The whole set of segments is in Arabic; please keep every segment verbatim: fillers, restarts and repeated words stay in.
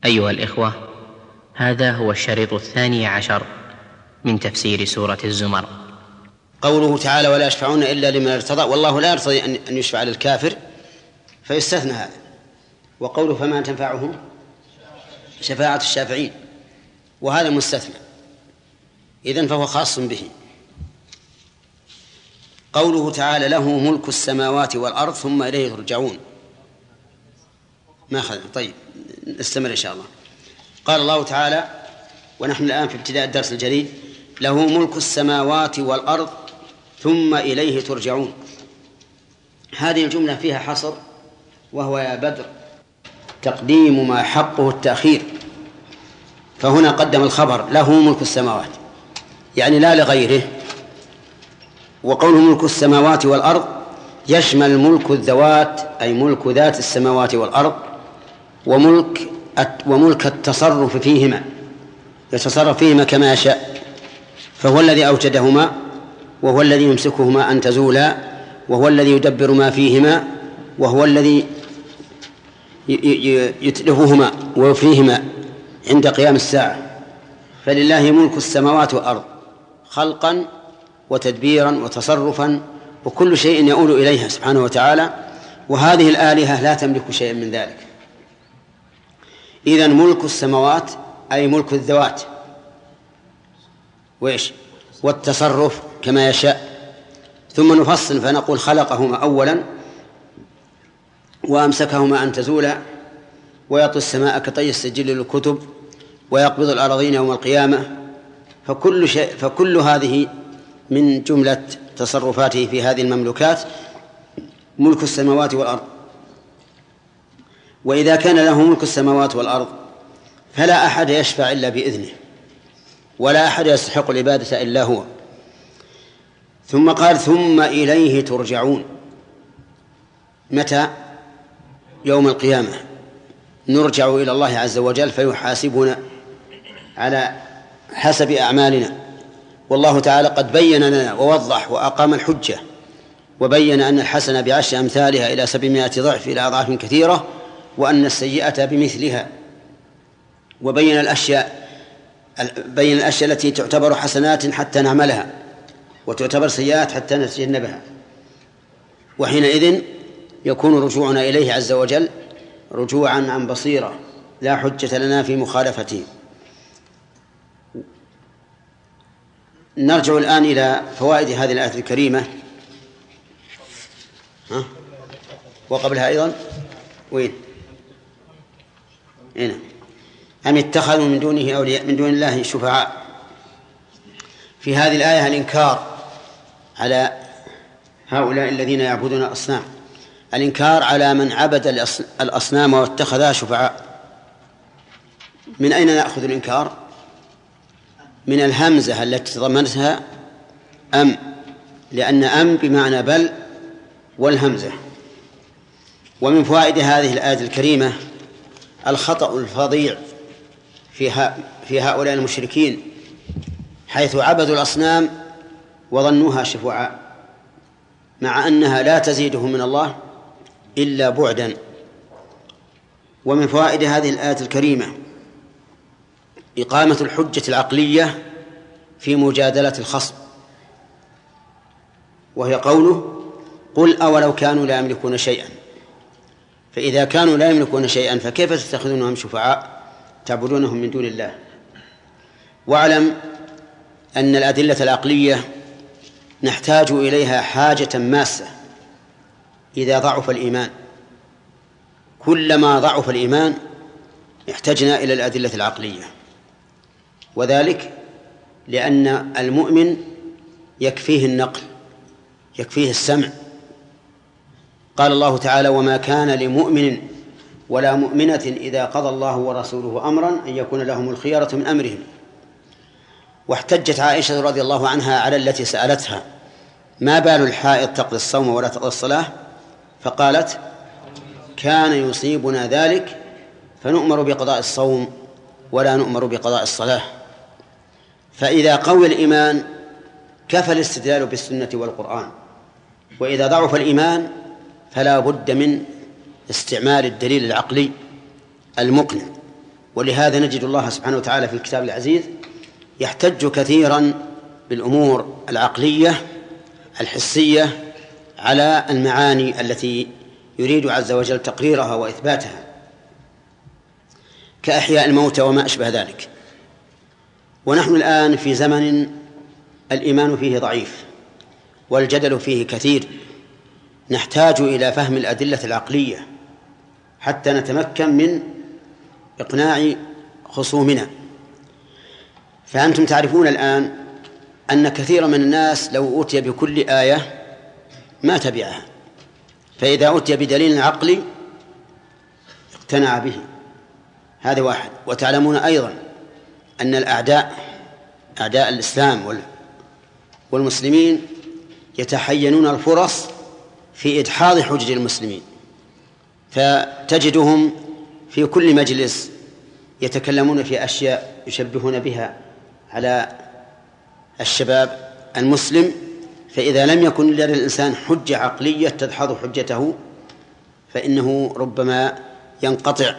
أيها الإخوة، هذا هو الشريط الثاني عشر من تفسير سورة الزمر. قوله تعالى: ولا يشفعون إلا لمن ارتضى، والله لا يرتضي أن يشفع للكافر فيستثنى هذا. وقوله: فما تنفعهم شفاعة الشافعين، وهذا مستثنى، إذن فهو خاص به. قوله تعالى: له ملك السماوات والأرض ثم إليه ترجعون. ما أخذ. طيب نستمر إن شاء الله. قال الله تعالى، ونحن الآن في ابتداء الدرس الجديد: له ملك السماوات والأرض ثم إليه ترجعون. هذه الجملة فيها حصر، وهو يا بدر تقديم ما حقه التأخير، فهنا قدم الخبر له ملك السماوات، يعني لا لغيره. وقوله ملك السماوات والأرض يشمل ملك الذوات، أي ملك ذات السماوات والأرض، وملك وملك التصرف فيهما، يتصرف فيهما كما يشاء، فهو الذي أوجدهما، وهو الذي يمسكهما أن تزولا، وهو الذي يدبر ما فيهما، وهو الذي يتلفهما ويفريهما عند قيام الساعة. فلله ملك السماوات والأرض خلقا وتدبيرا وتصرفا، وكل شيء يؤول إليها سبحانه وتعالى، وهذه الآلهة لا تملك شيئا من ذلك. إذن ملك السماوات أي ملك الذوات، وإيش والتصرف كما يشاء. ثم نفصل فنقول: خلقهما أولا وأمسكهما أن تزولا، ويطوي السماء كطي السجل للكتب، ويقبض الأراضين يوم القيامة. فكل شيء فكل هذه من جملة تصرفاته في هذه المملوكات ملك السماوات والأرض. وإذا كان له ملك السماوات والأرض فلا أحد يشفع إلا بإذنه، ولا أحد يستحق العبادة إلا هو. ثم قال: ثم إليه ترجعون. متى؟ يوم القيامة نرجع إلى الله عز وجل فيحاسبنا على حسب أعمالنا. والله تعالى قد بين لنا ووضح وأقام الحجة، وبين أن الحسنة بعشر أمثالها إلى سبعمائة ضعف إلى أضعاف كثيرة، وأن السيئة بمثلها، وبين الأشياء بين الأشياء التي تعتبر حسنات حتى نعملها، وتعتبر سيئات حتى نتجنبها. وحينئذ يكون رجوعنا إليه عز وجل رجوعا عن بصيرة، لا حجة لنا في مخالفته. نرجع الآن إلى فوائد هذه الآية الكريمة. ها؟ وقبلها أيضا وين؟ هنا: أم اتخذوا من دونه أولياء من دون الله شفعاء. في هذه الآية الإنكار على هؤلاء الذين يعبدون الأصنام، الإنكار على من عبد الأصنام واتخذها شفعاء. من أين نأخذ الإنكار؟ من الهمزة التي تضمنتها أم، لأن أم بمعنى بل والهمزة. ومن فوائد هذه الآية الكريمة الخطأ الفظيع في هؤلاء المشركين، حيث عبدوا الأصنام وظنوها شفعاء، مع أنها لا تزيدهم من الله إلا بعدا. ومن فوائد هذه الآية الكريمة إقامة الحجة العقلية في مجادلة الخصم، وهي قوله: قل أولو كانوا لا يملكون شيئا. فإذا كانوا لا يملكون شيئا فكيف تتخذونهم شفعاء تعبدونهم من دون الله؟ واعلم أن الأدلة العقلية نحتاج إليها حاجة ماسة إذا ضعف الإيمان. كلما ضعف الإيمان احتجنا إلى الأدلة العقلية، وذلك لأن المؤمن يكفيه النقل، يكفيه السمع. قال الله تعالى: وما كان لمؤمن ولا مؤمنة إذا قضى الله ورسوله أمرا أن يكون لهم الخيرة من أمرهم. واحتجت عائشة رضي الله عنها على التي سألتها: ما بال الحائض تقضي الصوم ولا تقضي الصلاة؟ فقالت: كان يصيبنا ذلك فنؤمر بقضاء الصوم ولا نؤمر بقضاء الصلاة. فإذا قوي الإيمان كفى الاستدلال بالسنة والقرآن، وإذا ضعف الإيمان فلا بد من استعمال الدليل العقلي المقنع. ولهذا نجد الله سبحانه وتعالى في الكتاب العزيز يحتج كثيرا بالأمور العقلية الحسية على المعاني التي يريد عز وجل تقريرها وإثباتها، كأحياء الموتى وما أشبه ذلك. ونحن الآن في زمن الإيمان فيه ضعيف والجدل فيه كثير، نحتاج إلى فهم الأدلة العقلية حتى نتمكن من إقناع خصومنا. فأنتم تعرفون الآن أن كثير من الناس لو أوتي بكل آية ما تبعها، فإذا أوتي بدليل عقلي اقتنع به. هذا واحد. وتعلمون أيضا أن الأعداء أعداء الإسلام والمسلمين يتحينون الفرص في إدحاض حجج المسلمين، فتجدهم في كل مجلس يتكلمون في أشياء يشبهون بها على الشباب المسلم، فإذا لم يكن لدى الإنسان حجة عقلية تدحض حجته فإنه ربما ينقطع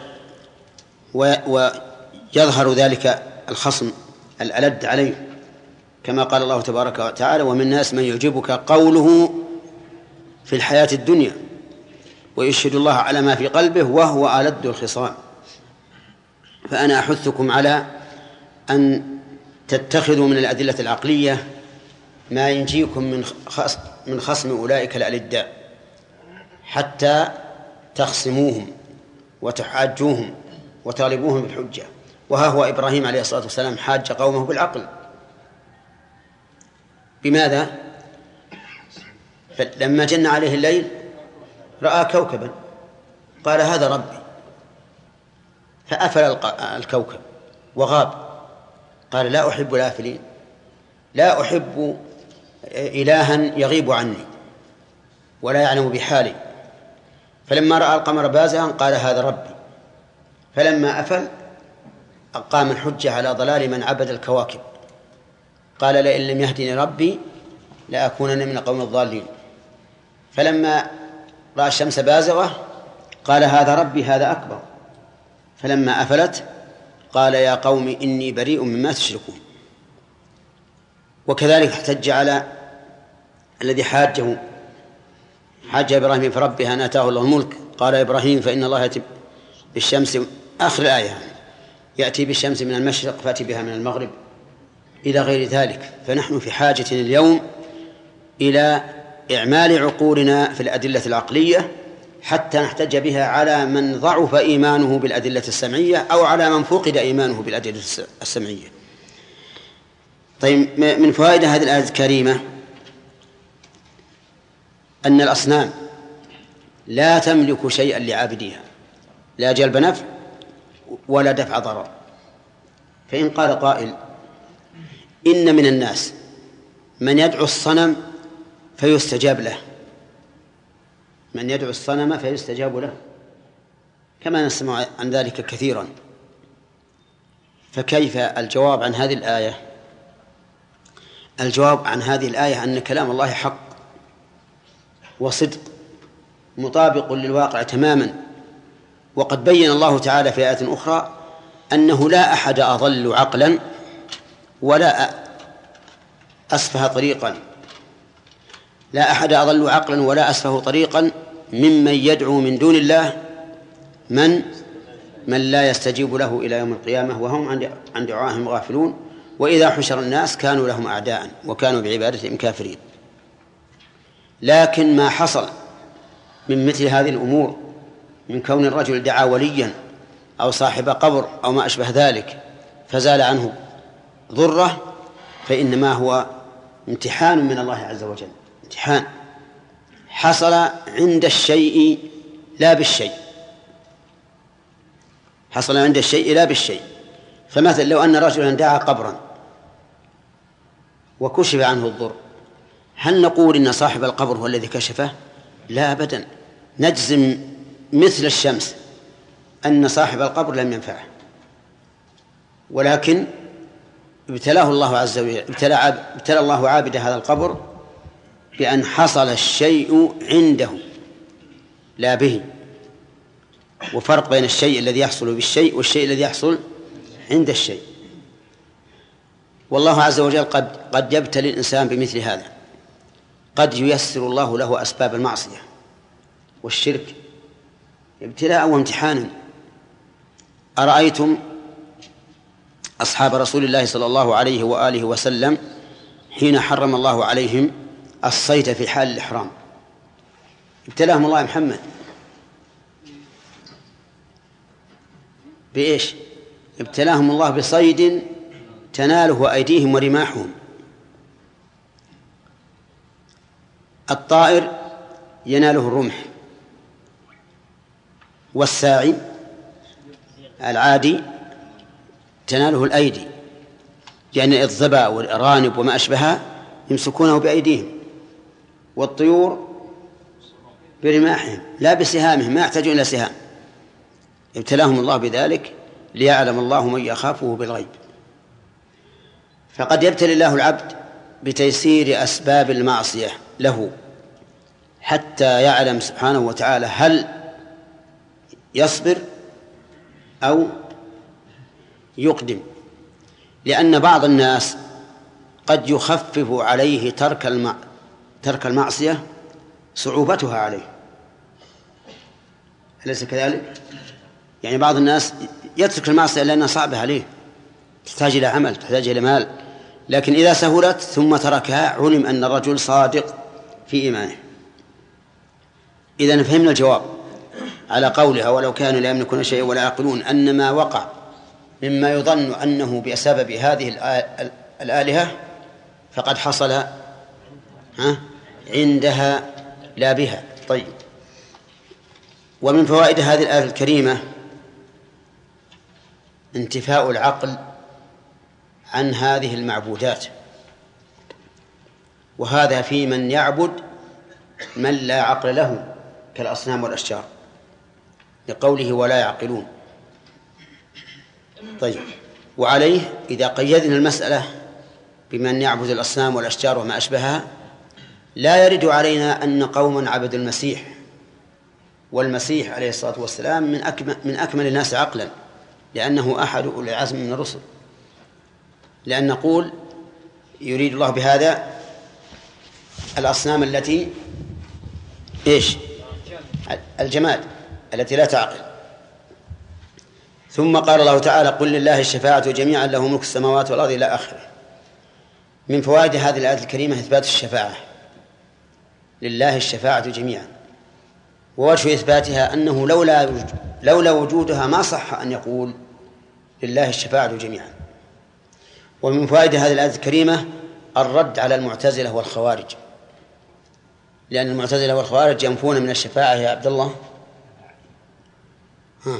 ويظهر ذلك الخصم الألد عليه، كما قال الله تبارك وتعالى: ومن الناس من يعجبك قوله في الحياة الدنيا ويشهد الله على ما في قلبه وهو ألد الخصام. فأنا أحثكم على أن تتخذوا من الأدلة العقلية ما ينجيكم من خصم, من خصم أولئك الألداء حتى تخصموهم وتحاجوهم وطالبوهم بالحجة. وها هو إبراهيم عليه الصلاة والسلام حاج قومه بالعقل. بماذا؟ فلما جن عليه الليل رأى كوكبا قال: هذا ربي، فأفل الكوكب وغاب. قال: لا أحب الآفلين، لا أحب إلها يغيب عني ولا يعلم بحالي. فلما رأى القمر بازغا قال: هذا ربي. فلما أفل أقام الحجة على ضلال من عبد الكواكب، قال: لئن لم يهدني ربي لأكونن من القوم الضالين. فلما رأى الشمس بازغة قال: هذا ربي، هذا أكبر. فلما أفلت قال: يا قوم إني بريء مما تشركون. وكذلك احتج على الذي حاجه حاج إبراهيم في ربه أن آتاه الله الملك. قال إبراهيم: فإن الله يأتي بالشمس، آخر الآية، يأتي بالشمس من المشرق فأتي بها من المغرب، إلى غير ذلك. فنحن في حاجة اليوم إلى إعمال عقولنا في الأدلة العقلية حتى نحتج بها على من ضعف إيمانه بالأدلة السمعية أو على من فقد إيمانه بالأدلة السمعية. طيب، من فوائد هذه الآية الكريمة أن الأصنام لا تملك شيئا لعابديها، لا جلب نفع ولا دفع ضرر. فإن قال قائل: إن من الناس من يدعو الصنم فيستجاب له، من يدعو الصنم فيستجاب له، كما نسمع عن ذلك كثيرا. فكيف الجواب عن هذه الآية؟ الجواب عن هذه الآية أن كلام الله حق وصدق مطابق للواقع تماما. وقد بين الله تعالى في آية أخرى أنه لا أحد أضل عقلا ولا أسفه طريقا، لا أحد أضل عقلا ولا أسفه طريقا ممن يدعو من دون الله من من لا يستجيب له إلى يوم القيامة وهم عن دعائهم غافلون، وإذا حشر الناس كانوا لهم أعداء وكانوا بعبادتهم كافرين. لكن ما حصل من مثل هذه الأمور، من كون الرجل دعا وليا أو صاحب قبر أو ما أشبه ذلك فزال عنه ضره، فإنما هو امتحان من الله عز وجل، امتحان حصل عند الشيء لا بالشيء، حصل عند الشيء لا بالشيء. فمثلا لو أن رجلا دعا قبرا وكشف عنه الضر، هل نقول إن صاحب القبر هو الذي كشفه؟ لا أبدا، نجزم مثل الشمس أن صاحب القبر لم ينفعه، ولكن ابتلاه الله عز وجل، ابتلى, ابتلى الله عابد هذا القبر بأن حصل الشيء عنده لا به. وفرق بين الشيء الذي يحصل بالشيء والشيء الذي يحصل عند الشيء. والله عز وجل قد قد يبتلي الإنسان بمثل هذا، قد ييسر الله له أسباب المعصية والشرك ابتلاء وامتحانا. أرأيتم أصحاب رسول الله صلى الله عليه وآله وسلم حين حرم الله عليهم الصيد في حال الإحرام، ابتلاهم الله محمد بإيش؟ ابتلاهم الله بصيد تناله أيديهم ورماحهم. الطائر يناله الرمح، والساعي العادي تناله الأيدي، يعني الظباء والأرانب وما أشبهها يمسكونه بأيديهم، والطيور برماحهم لا بسهامهم، ما يحتاجون إلى سهام. ابتلاهم الله بذلك ليعلم الله من يخافه بالغيب. فقد يبتلي الله العبد بتيسير أسباب المعصية له حتى يعلم سبحانه وتعالى هل يصبر أو يقدم، لأن بعض الناس قد يخفف عليه ترك الم... ترك المعصية صعوبتها عليه، أليس كذلك؟ يعني بعض الناس يترك المعصية لأنها صعبة عليه، تحتاج إلى عمل، تحتاج إلى مال، لكن إذا سهلت ثم تركها علم أن الرجل صادق في إيمانه. إذا فهمنا الجواب على قولها ولو كانوا لا يملكون شيئا ولا يعقلون، أن ما وقع مما يظن أنه بسبب هذه الآلهة فقد حصل ها عندها لا بها. طيب، ومن فوائد هذه الآية الكريمة انتفاء العقل عن هذه المعبودات، وهذا في من يعبد من لا عقل له كالأصنام والأشجار، لقوله ولا يعقلون. طيب، وعليه إذا قيدنا المسألة بمن يعبد الأصنام والأشجار وما أشبهها لا يرد علينا أن قوما عبدوا المسيح، والمسيح عليه الصلاة والسلام من أكمل, من أكمل الناس عقلا، لأنه أحد أولي العزم من الرسل. لأن نقول يريد الله بهذا الأصنام التي إيش؟ الجماد التي لا تعقل. ثم قال الله تعالى قل لله الشفاعة جميعا له ملك السماوات والأرض إلى آخره. من فوائد هذه الآية الكريمة إثبات الشفاعة، لله الشفاعة جميعا، ووجه إثباتها أنه لولا لولا وجودها ما صح أن يقول لله الشفاعة جميعا. ومن فوائد هذه الآية الكريمة الرد على المعتزلة والخوارج، لأن المعتزلة والخوارج ينفون من الشفاعة يا عبد الله. ها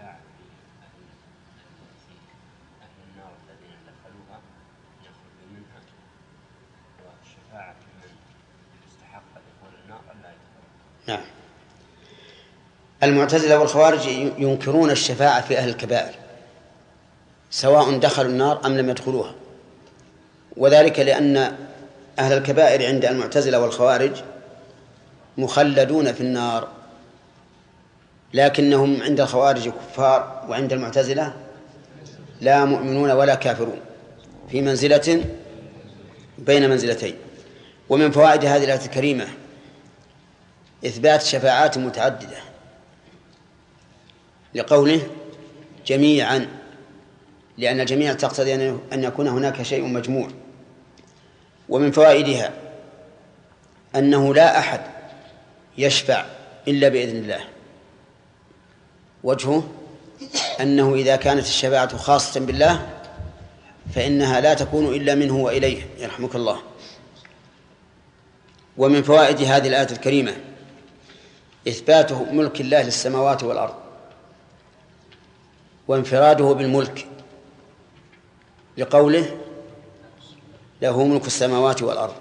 نعم، المعتزلة والخوارج ينكرون الشفاعة في أهل الكبائر سواء دخلوا النار أم لم يدخلوها، وذلك لأن أهل الكبائر عند المعتزلة والخوارج مخلدون في النار، لكنهم عند الخوارج كفار وعند المعتزلة لا مؤمنون ولا كافرون، في منزلة بين منزلتين. ومن فوائد هذه الآية الكريمة إثبات شفاعات متعددة لقوله جميعا، لأن الجميع تقتضي أن يكون هناك شيء مجموع. ومن فوائدها أنه لا أحد يشفع إلا بإذن الله، وجهه أنه إذا كانت الشفاعة خاصة بالله فإنها لا تكون إلا منه وإليه يرحمك الله. ومن فوائد هذه الآية الكريمة إثباته ملك الله للسماوات والأرض وانفراده بالملك لقوله له ملك السماوات والأرض.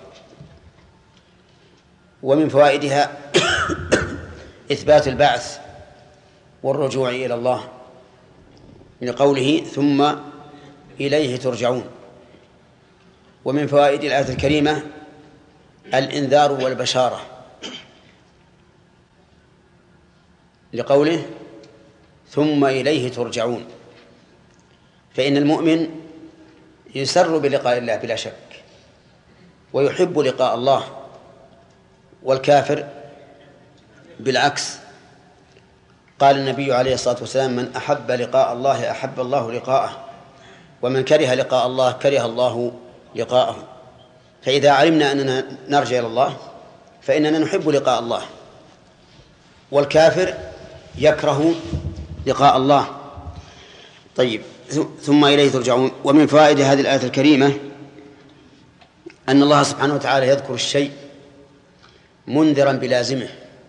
ومن فوائدها إثبات البعث والرجوع إلى الله لقوله ثم إليه ترجعون. ومن فوائد الآية الكريمة الإنذار والبشارة لقوله ثم إليه ترجعون. فإن المؤمن يسر بلقاء الله بلا شك ويحب لقاء الله، والكافر بالعكس. قال النبي عليه الصلاة والسلام: من أحب لقاء الله أحب الله لقاءه، ومن كره لقاء الله كره الله لقاءه. فإذا علمنا أننا نرجع إلى الله فإننا نحب لقاء الله، والكافر يكره لقاء الله. طيب، ثم إليه ترجعون. ومن فوائد هذه الآية الكريمة أن الله سبحانه وتعالى يذكر الشيء منذرا بلازمه،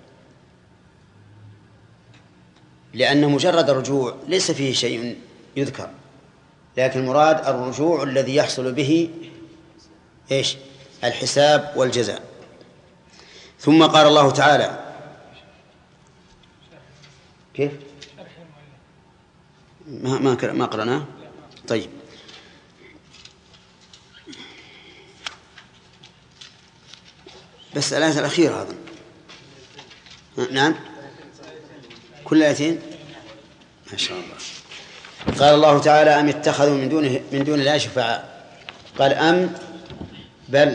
لأن مجرد الرجوع ليس فيه شيء يذكر، لكن المراد الرجوع الذي يحصل به إيش؟ الحساب والجزاء. ثم قال الله تعالى: كيف؟ ما ما ما قرأناه. طيب، بس الآية الأخيرة هذا. نعم، كل آيتين ما شاء الله. قال الله تعالى: أم اتخذوا من دونه من دون الله شفعاء. قال أم بل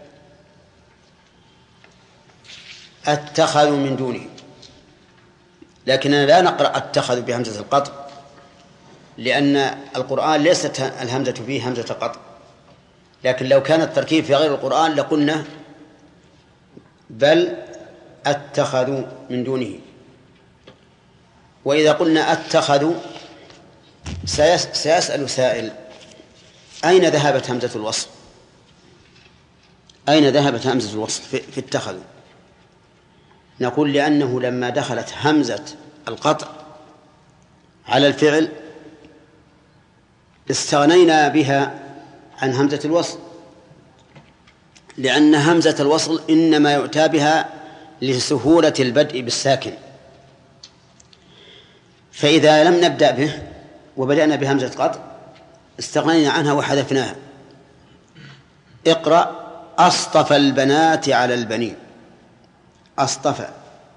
اتخذوا من دونه، لكننا لا نقرأ اتخذوا بهمزة القطع، لأن القرآن ليست الهمزة فيه همزة قطع، لكن لو كان التركيب في غير القرآن لقلنا بل اتخذوا من دونه. وإذا قلنا اتخذوا سيسأل سائل: أين ذهبت همزة الوصل؟ أين ذهبت همزة الوصل في اتخذوا؟ نقول لأنه لما دخلت همزة القطع على الفعل استغنينا بها عن همزة الوصل، لأن همزة الوصل إنما يؤتى بها لسهولة البدء بالساكن، فإذا لم نبدأ به وبدأنا بهمزة قطع استغنينا عنها وحذفناها. اقرأ: أصطفى البنات على البنين. أصطفى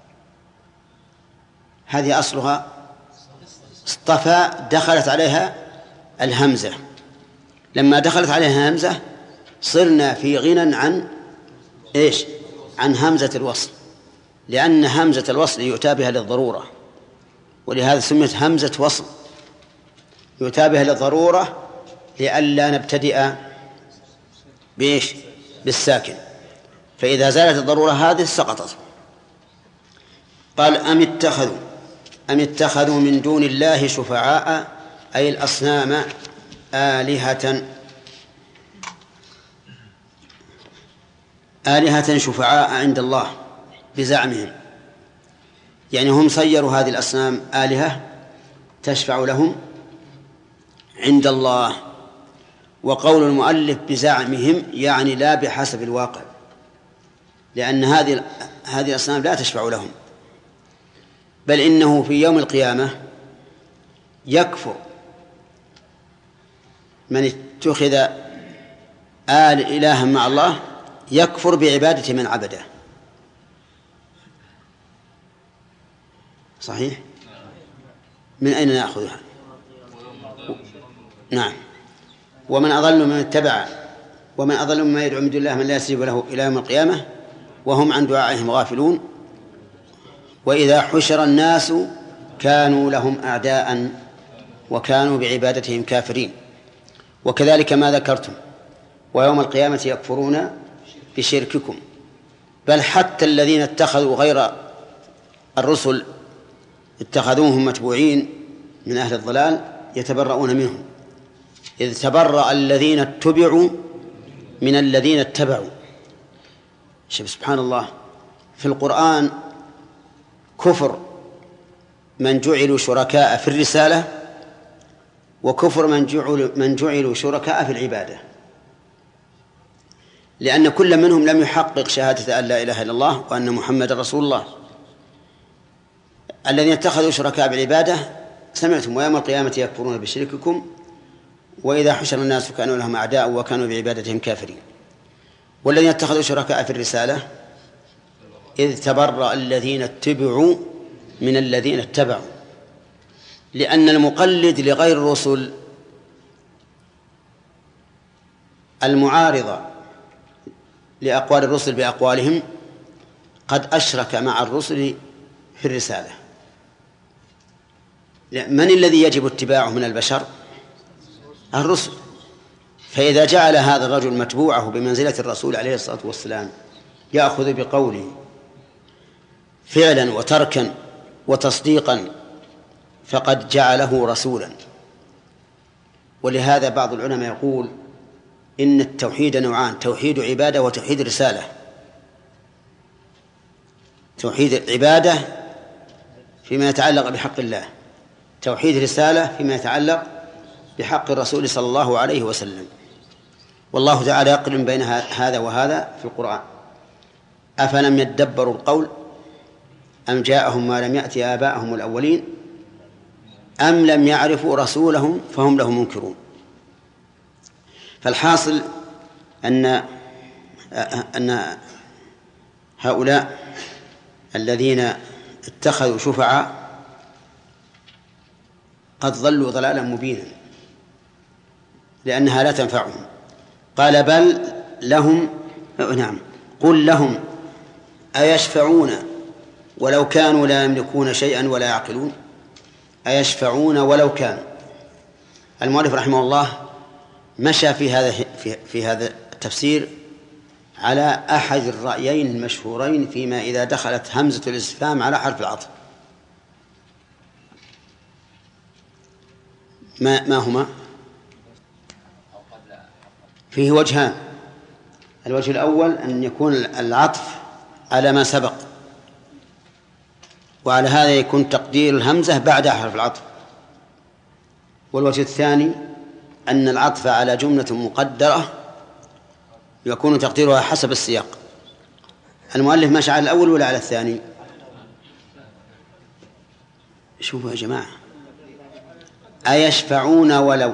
هذه أصلها اصطفى، دخلت عليها الهمزة. لما دخلت عليها همزة صرنا في غنى عن إيش؟ عن همزة الوصل، لأن همزة الوصل يؤتى بها للضرورة، ولهذا سميت همزة وصل، يؤتى بها للضرورة لئلا نبتدئ بإيش؟ بالساكن، فإذا زالت الضرورة هذه سقطت. قال: أم اتخذوا أم اتخذوا من دون الله شفعاء، أي الأصنام آلهة آلهة شفعاء عند الله بزعمهم، يعني هم صيروا هذه الأصنام آلهة تشفع لهم عند الله. وقول المؤلف بزعمهم يعني لا بحسب الواقع، لأن هذه هذه الأصنام لا تشفع لهم، بل إنه في يوم القيامة يكفر من اتخذ آل إلها مع الله، يكفر بعبادة من عبده. صحيح؟ من أين نأخذها؟ نعم. ومن أضل من اتبع ومن أضل مما يدعو من دون الله من لا يستجيب له إلى يوم القيامة وهم عن دعائهم غافلون. وإذا حشر الناس كانوا لهم أعداء وكانوا بعبادتهم كافرين. وكذلك ما ذكرتم، ويوم القيامة يكفرون بشرككم. بل حتى الذين اتخذوا غير الرسل اتخذوهم متبوعين من أهل الضلال يتبرؤون منهم، إذ تبرأ الذين اتبعوا من الذين اتبعوا. شوف سبحان الله، في القرآن كفر من جعلوا شركاء في الرسالة، وكفر من جعلوا, من جعلوا شركاء في العبادة، لأن كل منهم لم يحقق شهادة أن لا إله إلا الله وأن محمد رسول الله. الذين اتخذوا شركاء بالعبادة سمعتم: ويوم القيامة يكفرون بشرككم وإذا حشر الناس كانوا لهم أعداء وكانوا بعبادتهم كافرين. والذين اتخذوا شركاء في الرسالة إذ تبرأ الذين اتبعوا من الذين اتبعوا. لأن المقلد لغير الرسل المعارضة لأقوال الرسل بأقوالهم قد أشرك مع الرسل في الرسالة. من الذي يجب اتباعه من البشر؟ الرسل. فإذا جعل هذا الرجل متبوعه بمنزلة الرسول عليه الصلاة والسلام يأخذ بقوله فعلا وتركا وتصديقا فقد جعله رسولا. ولهذا بعض العلماء يقول إن التوحيد نوعان: توحيد عبادة وتوحيد رسالة. توحيد عبادة فيما يتعلق بحق الله، توحيد رسالة فيما يتعلق بحق الرسول صلى الله عليه وسلم. والله تعالى يقرن بين هذا وهذا في القرآن: أفلم يدبروا القول أم جاءهم ما لم يأت آباءهم الأولين أم لم يعرفوا رسولهم فهم له منكرون. فالحاصل أن أن هؤلاء الذين اتخذوا شفعاء قد ضلوا ضلالا مبينا لأنها لا تنفعهم. قال بل لهم نعم قل لهم أيشفعون ولو كانوا لا يملكون شيئا ولا يعقلون. أيشفعون ولو كانوا. المؤلف رحمه الله مشى في هذا في, في هذا التفسير على أحد الرأيين المشهورين فيما إذا دخلت همزة الاستفهام على حرف العطف. ما ما هما؟ فيه وجهان: الوجه الأول أن يكون العطف على ما سبق، وعلى هذا يكون تقدير الهمزة بعد حرف العطف. والوجه الثاني أن العطف على جملة مقدرة يكون تقديرها حسب السياق. المؤلف ماشي على الأول ولا على الثاني؟ شوفوا يا جماعة، أيشفعون ولو،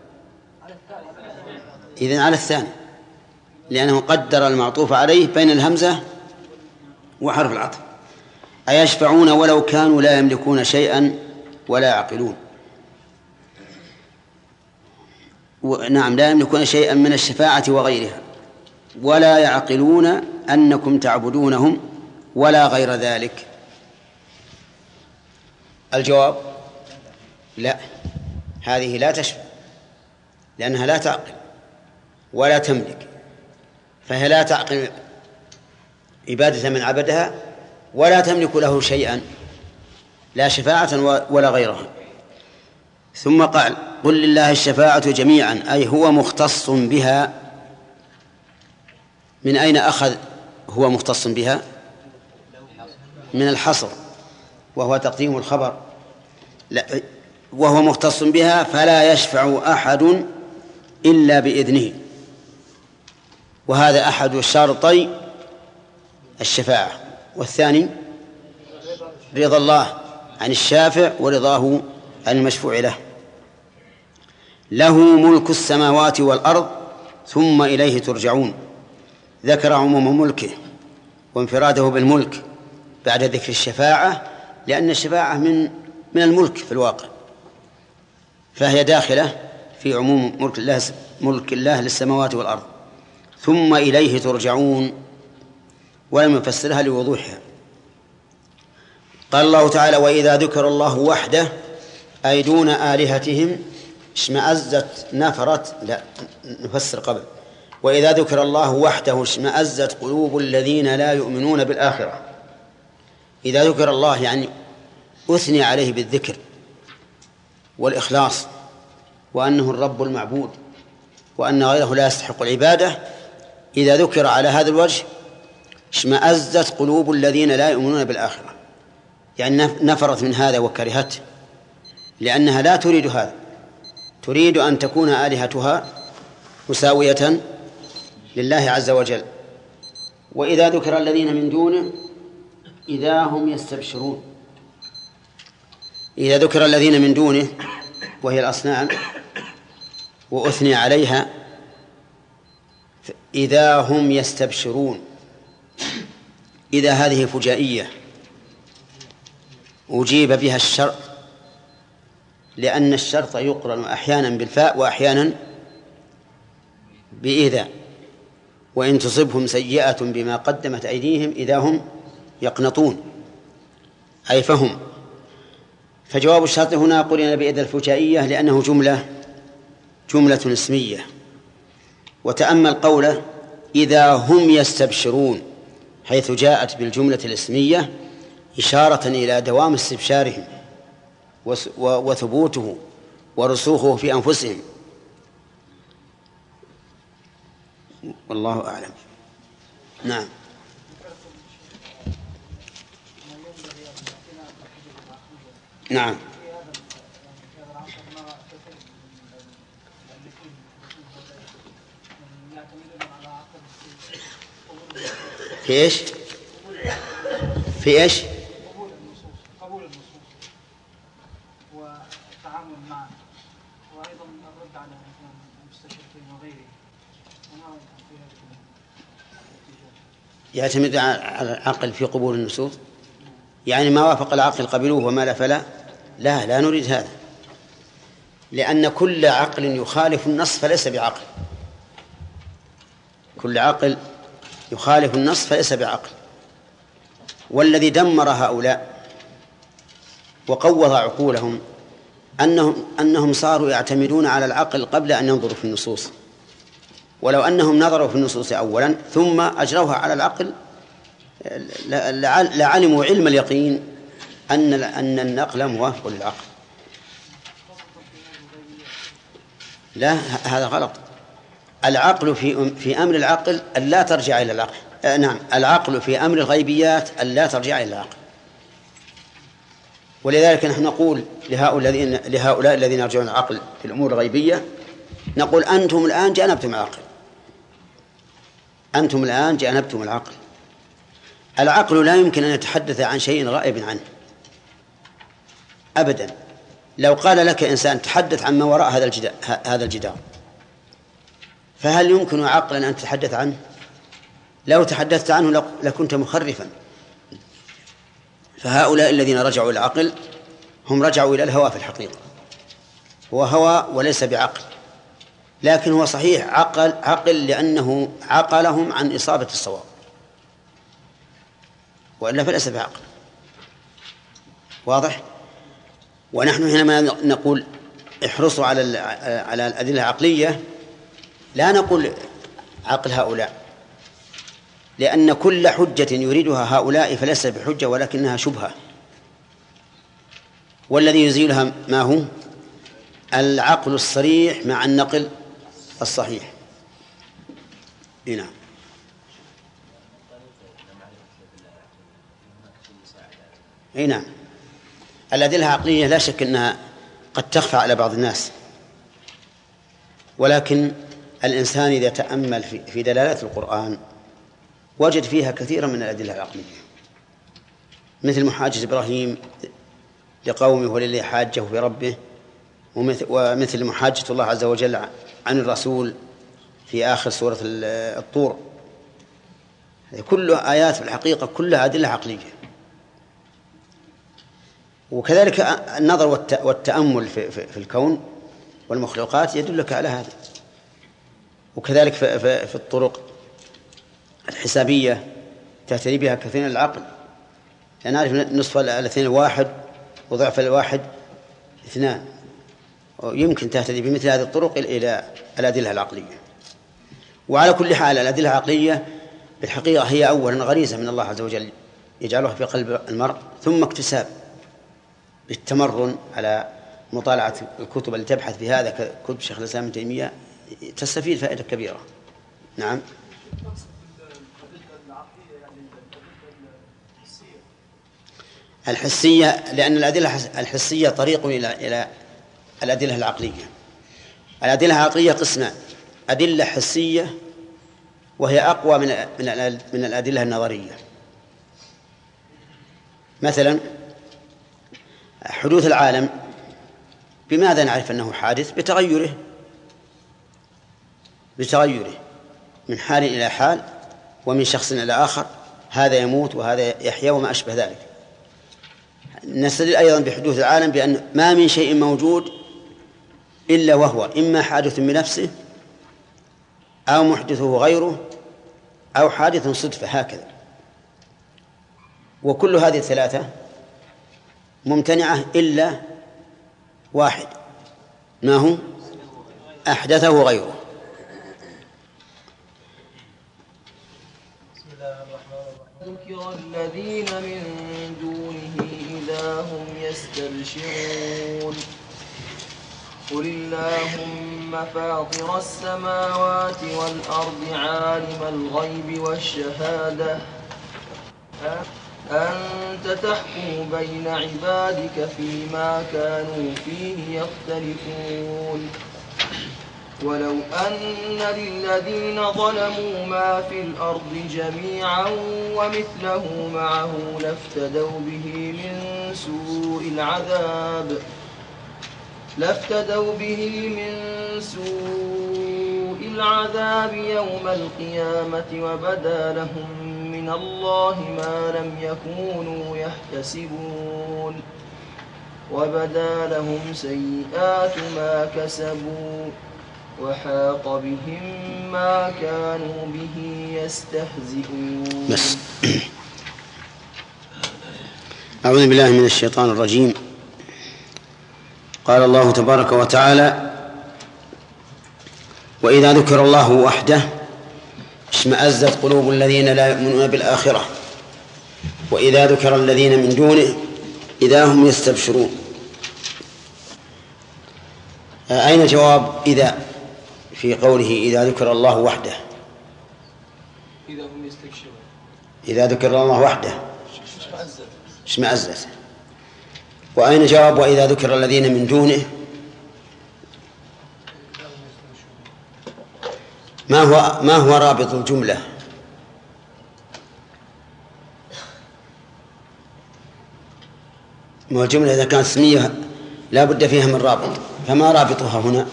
إذن على الثاني، لأنه قدر المعطوف عليه بين الهمزة وحرف العطف. أيشفعون ولو كانوا لا يملكون شيئا ولا يعقلون. نعم، لا يملكون شيئا من الشفاعة وغيرها ولا يعقلون أنكم تعبدونهم ولا غير ذلك. الجواب لا، هذه لا تشفع لأنها لا تعقل ولا تملك، فهي لا تعقل عبادة من عبدها ولا تملك له شيئا، لا شفاعة ولا غيرها. ثم قال قل لله الشفاعة جميعا، أي هو مختص بها. من أين أخذ هو مختص بها؟ من الحصر، وهو تقديم الخبر. لا، وهو مختص بها فلا يشفع أحد إلا بإذنه، وهذا أحد شرطي الشفاعة. والثاني رضا الله عن الشافع ورضاه عن المشفوع له. له ملك السماوات والأرض ثم إليه ترجعون. ذكر عموم ملكه وانفراده بالملك بعد ذكر الشفاعة، لأن الشفاعة من من الملك في الواقع، فهي داخلة في عموم ملك الله ملك الله للسماوات والأرض. ثم إليه ترجعون، ولم يفسرها لوضوحها. قال الله تعالى وإذا ذكر الله وحده أي دون آلهتهم اشمأزت نفرت لا نفسر قبل وإذا ذكر الله وحده اشمأزت قلوب الذين لا يؤمنون بالآخرة. إذا ذكر الله يعني أثني عليه بالذكر والإخلاص، وأنه الرب المعبود، وأن غيره لا يستحق العبادة. إذا ذكر على هذا الوجه اشمأزت قلوب الذين لا يؤمنون بالآخرة، يعني نفرت من هذا وكرهته، لأنها لا تريد هذا، تريد أن تكون آلهتها مساوية لله عز وجل. وإذا ذكر الذين من دونه إذا هم يستبشرون. إذا ذكر الذين من دونه وهي الأصنام وأثني عليها إذا هم يستبشرون. إذا هذه فجائية أجيب بها الشرط لأن الشرط يقرن أحيانا بالفاء وأحيانا بإذا، وإن تصبهم سيئة بما قدمت أيديهم إذا هم يقنطون، أي فهم. فجواب الشرط هنا قرن بإذا الفجائية لأنه جملة جملة اسمية. وتأمل قوله إذا هم يستبشرون، حيث جاءت بالجملة الاسمية إشارة إلى دوام استبشارهم وثبوته ورسوخه في أنفسهم. والله أعلم. نعم. نعم. في إيش؟ في إيش؟ قبول النصوص والتعامل معه، وأيضا الرد على المستشرقين وغيره. يعتمد على العقل في قبول النصوص، يعني ما وافق العقل قبلوه وما لا فلا. لا لا نريد هذا، لأن كل عقل يخالف النص فليس بعقل. كل عقل يخالف النص فليس بعقل. والذي دمر هؤلاء وقوض عقولهم أنهم, أنهم صاروا يعتمدون على العقل قبل أن ينظروا في النصوص. ولو أنهم نظروا في النصوص أولا ثم أجروها على العقل لعلموا علم اليقين أن أن النقل موافق للعقل. لا، هذا غلط. العقل في في أمر العقل أن لا ترجع إلى العقل. آه نعم، العقل في أمر الغيبيات أن لا ترجع إلى العقل. ولذلك نحن نقول لهؤلاء الذين لهؤلاء الذين يرجعون العقل في الأمور الغيبية، نقول أنتم الآن جانبتم العقل، أنتم الآن جانبتم العقل. العقل لا يمكن أن يتحدث عن شيء غائب عنه أبدا. لو قال لك إنسان تحدث عن ما وراء هذا الجدار هذا الجدار فهل يمكن عقلا أن تتحدث عنه؟ لو تحدثت عنه لكنت مخرفا. فهؤلاء الذين رجعوا إلى العقل هم رجعوا إلى الهوى في الحقيقة، هو هوى وليس بعقل، لكن هو صحيح عقل عقل لأنه عقلهم عن إصابة الصواب، وإلا فليس بعقل. واضح؟ ونحن حينما نقول احرصوا على على الأدلة العقلية لا نقول عقل هؤلاء، لأن كل حجة يريدها هؤلاء فليس بحجة ولكنها شبهة، والذي يزيلها ما هو العقل الصريح مع النقل الصحيح. نعم. اي نعم، الأدلة العقلية لا شك أنها قد تخفى على بعض الناس، ولكن الإنسان إذا تأمل في دلالات القرآن وجد فيها كثيرا من الأدلة العقلية، مثل محاجة إبراهيم لقومه ولله حاجه بربه، ومثل محاجة الله عز وجل عن الرسول في آخر سورة الطور. كل آيات في الحقيقة كلها أدلة عقلية. وكذلك النظر والتأمل في الكون والمخلوقات يدلك على هذا. وكذلك في الطرق الحسابية تهتدي بها كثير من العقل، يعني نعرف نصف الاثنين واحد وضعف الواحد اثنان، ويمكن تهتدي بمثل هذه الطرق إلى الأدلة العقلية. وعلى كل حال الأدلة العقلية بالحقيقة هي أولا غريزة من الله عز وجل يجعلها في قلب المرء، ثم اكتساب بالتمرن على مطالعة الكتب التي تبحث في هذا كتب شيخ الإسلام ابن تيمية تستفيد فائدة كبيرة. نعم. الحسية، لأن الأدلة الحسية طريق إلى إلى الأدلة العقلية. الأدلة العقلية قسمان: أدلة حسية وهي أقوى من من الأدلة النظرية. مثلا حدوث العالم، بماذا نعرف أنه حادث؟ بتغيره بتغيره من حال إلى حال ومن شخص إلى آخر، هذا يموت وهذا يحيا وما أشبه ذلك. نستدل أيضا بحدوث العالم بأن ما من شيء موجود إلا وهو إما حادث بنفسه أو محدثه غيره أو حادث صدفة، هكذا. وكل هذه الثلاثة ممتنعة إلا واحد، ما هو؟ أحدثه غيره. ذكر الذين من دونه إذا هم يستبشرون قل اللهم فاطر السماوات والأرض عالم الغيب والشهادة أنت تحكم بين عبادك فيما كانوا فيه يختلفون ولو أن للذين ظلموا ما في الأرض جميعا ومثله معه لافتدوا به من سوء العذاب لافتدوا به من سوء العذاب يوم القيامة وبدا لهم من الله ما لم يكونوا يحتسبون وبدا لهم سيئات ما كسبوا وحاق بهم ما كانوا به يستهزئون. بس. أعوذ بالله من الشيطان الرجيم. قال الله تبارك وتعالى: وإذا ذكر الله وحده اشمأزت قلوب الذين لا يؤمنون بالآخرة وإذا ذكر الذين من دونه إذا هم يستبشرون. أين جواب إذا في قوله إذا ذكر الله وحده؟ إذا هم يستبشرون إذا ذكر الله وحده اشمأزت. وأين جواب وإذا ذكر الذين من دونه؟ ما هو ما هو رابط الجملة؟ ما الجملة إذا كانت اسمية لا بد فيها من رابط، فما رابطها هنا؟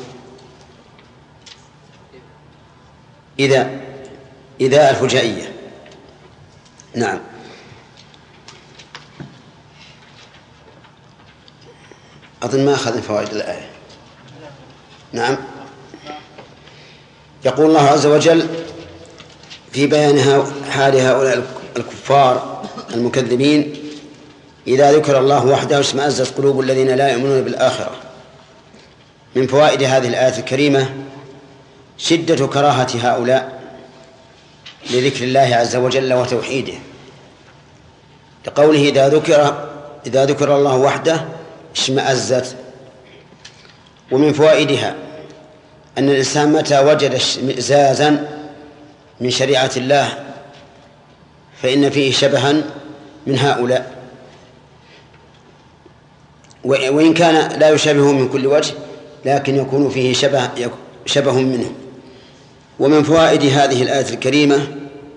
إذا إذا الفجائية. نعم. أظن ما أخذ فوائد الآية. نعم. يقول الله عز وجل في بيان حال هؤلاء الكفار المكذبين: إذا ذكر الله وحده اشمأزت قلوب الذين لا يؤمنون بالآخرة. من فوائد هذه الآية الكريمة شدة كراهة هؤلاء لذكر الله عز وجل وتوحيده، لقوله إذا ذكر إذا ذكر الله وحده اشمأزت. ومن فوائدها أن الإنسان متى وجد اشمئزازا من شريعة الله فإن فيه شبها من هؤلاء، وإن كان لا يشابه من كل وجه لكن يكون فيه شبه شبه منه. ومن فوائد هذه الآية الكريمة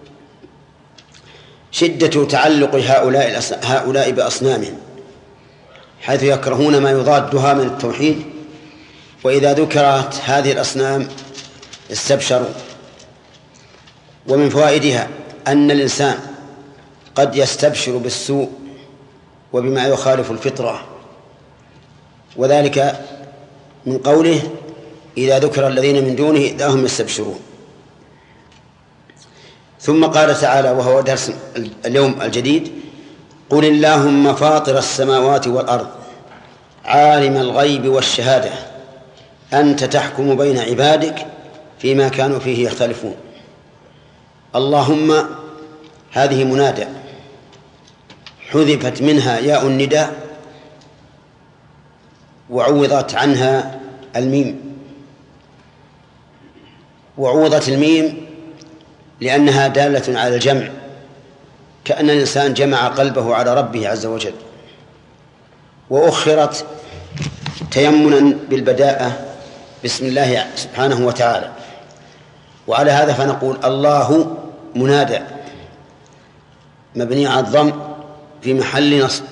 شدة تعلق هؤلاء هؤلاء بأصنامهم، حيث يكرهون ما يضادها من التوحيد، وإذا ذكرت هذه الأصنام استبشروا. ومن فوائدها أن الإنسان قد يستبشر بالسوء وبما يخالف الفطرة، وذلك من قوله إذا ذكر الذين من دونه إذا هم يستبشرون. ثم قال تعالى وهو درس اليوم الجديد: قل اللهم فاطر السماوات والأرض عالم الغيب والشهادة أنت تحكم بين عبادك فيما كانوا فيه يختلفون. اللهم هذه منادى حذفت منها ياء النداء وعوضت عنها الميم، وعوضت الميم لأنها دالة على الجمع، كأن الإنسان جمع قلبه على ربه عز وجل، وأخرت تيمنا بالبداءة بسم الله سبحانه وتعالى. وعلى هذا فنقول الله منادى مبني على الضم في محل نصب.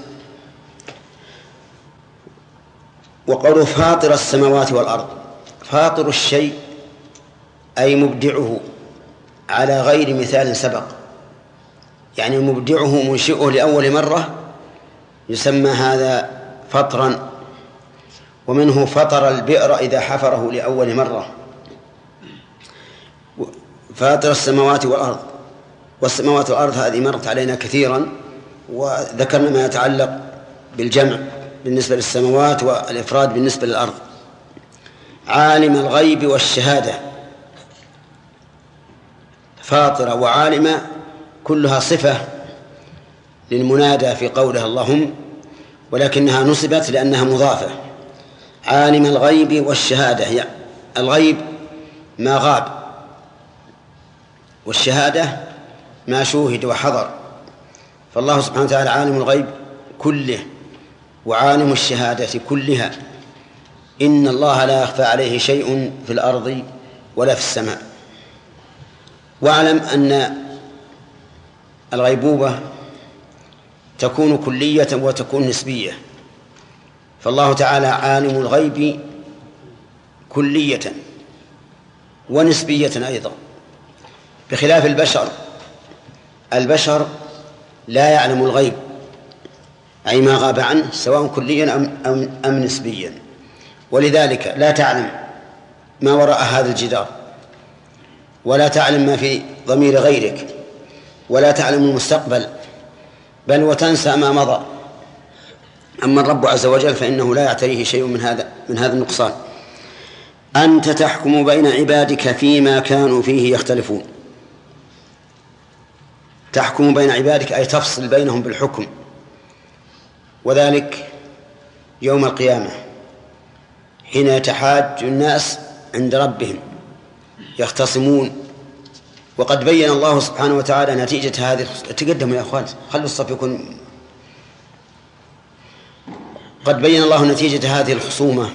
وقوله فاطر السماوات والأرض، فاطر الشيء أي مبدعه على غير مثال سبق، يعني مبدعه منشئه لأول مرة يسمى هذا فطرا، ومنه فطر البئر إذا حفره لأول مرة. فاطر السماوات والأرض، والسماوات والأرض هذه مرت علينا كثيرا، وذكرنا ما يتعلق بالجمع بالنسبة للسماوات والإفراد بالنسبة للأرض. عالم الغيب والشهادة، فاطرة وعالمة كلها صفة للمنادى في قولها اللهم، ولكنها نصبت لأنها مضافة. عالم الغيب والشهادة، يعني الغيب ما غاب، والشهادة ما شوهد وحضر. فالله سبحانه وتعالى عالم الغيب كله وعالم الشهادة كلها. إن الله لا يخفى عليه شيء في الأرض ولا في السماء. واعلم أن الغيبوبة تكون كلية وتكون نسبية، فالله تعالى عالم الغيب كلية ونسبية أيضا، بخلاف البشر. البشر لا يعلم الغيب، أي ما غاب عنه، سواء كليا أم, أم, أم نسبيا. ولذلك لا تعلم ما وراء هذا الجدار، ولا تعلم ما في ضمير غيرك، ولا تعلم المستقبل، بل وتنسى ما مضى. أما الرب عز وجل فإنه لا يعتريه شيء من هذا من هذا النقصان. أنت تحكم بين عبادك فيما كانوا فيه يختلفون. تحكم بين عبادك أي تفصل بينهم بالحكم، وذلك يوم القيامة حين يتحاج الناس عند ربهم يختصمون. وقد بين الله سبحانه وتعالى نتيجة هذه. تقدموا يا أخوان، خلوا الصف يكون. قد بين الله نتيجة هذه الخصومة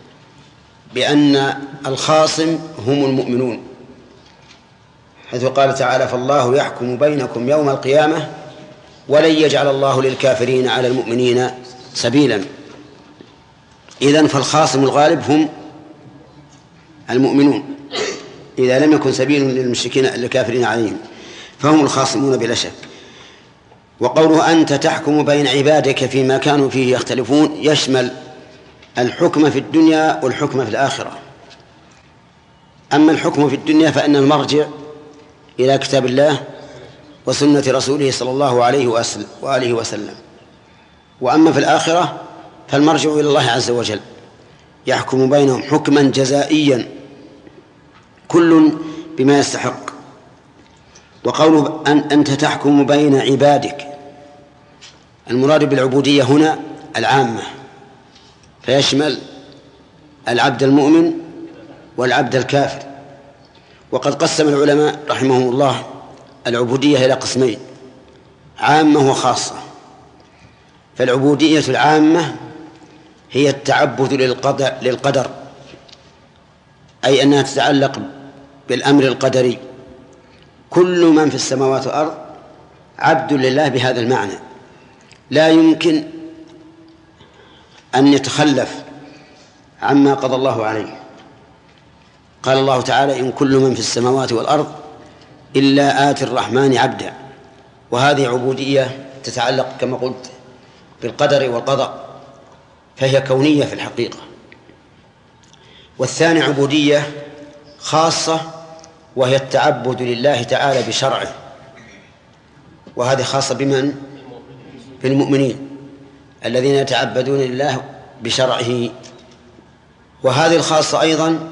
بأن الخاصم هم المؤمنون، حيث قال تعالى: فالله يحكم بينكم يوم القيامة ولن يجعل الله للكافرين على المؤمنين سبيلا. إذن فالخاصم الغالب هم المؤمنون، إذا لم يكن سبيل للمشركين للكافرين عليهم فهم الخاصمون بلا شك. وقوله أنت تحكم بين عبادك فيما كانوا فيه يختلفون يشمل الحكم في الدنيا والحكم في الآخرة. أما الحكم في الدنيا فإن المرجع إلى كتاب الله وسنة رسوله صلى الله عليه وآله وسلم. وأما في الآخرة فالمرجع إلى الله عز وجل، يحكم بينهم حكما جزائيا كل بما يستحق. وقوله أن أنت تحكم بين عبادك، المراد بالعبودية هنا العامة، فيشمل العبد المؤمن والعبد الكافر. وقد قسم العلماء رحمهم الله العبودية إلى قسمين: عامة وخاصة. فالعبودية العامة هي التعبد للقدر, للقدر أي أنها تتعلق بالأمر القدري. كل من في السماوات والأرض عبد لله بهذا المعنى، لا يمكن أن يتخلف عما قضى الله عليه. قال الله تعالى: إن كل من في السماوات والأرض إلا آتي الرحمن عبدا. وهذه عبودية تتعلق كما قلت بالقدر والقضاء، فهي كونية في الحقيقة. والثاني عبودية خاصة، وهي التعبد لله تعالى بشرعه، وهذه خاصة بمن؟ بالمؤمنين الذين يتعبدون لله بشرعه. وهذه الخاصة أيضا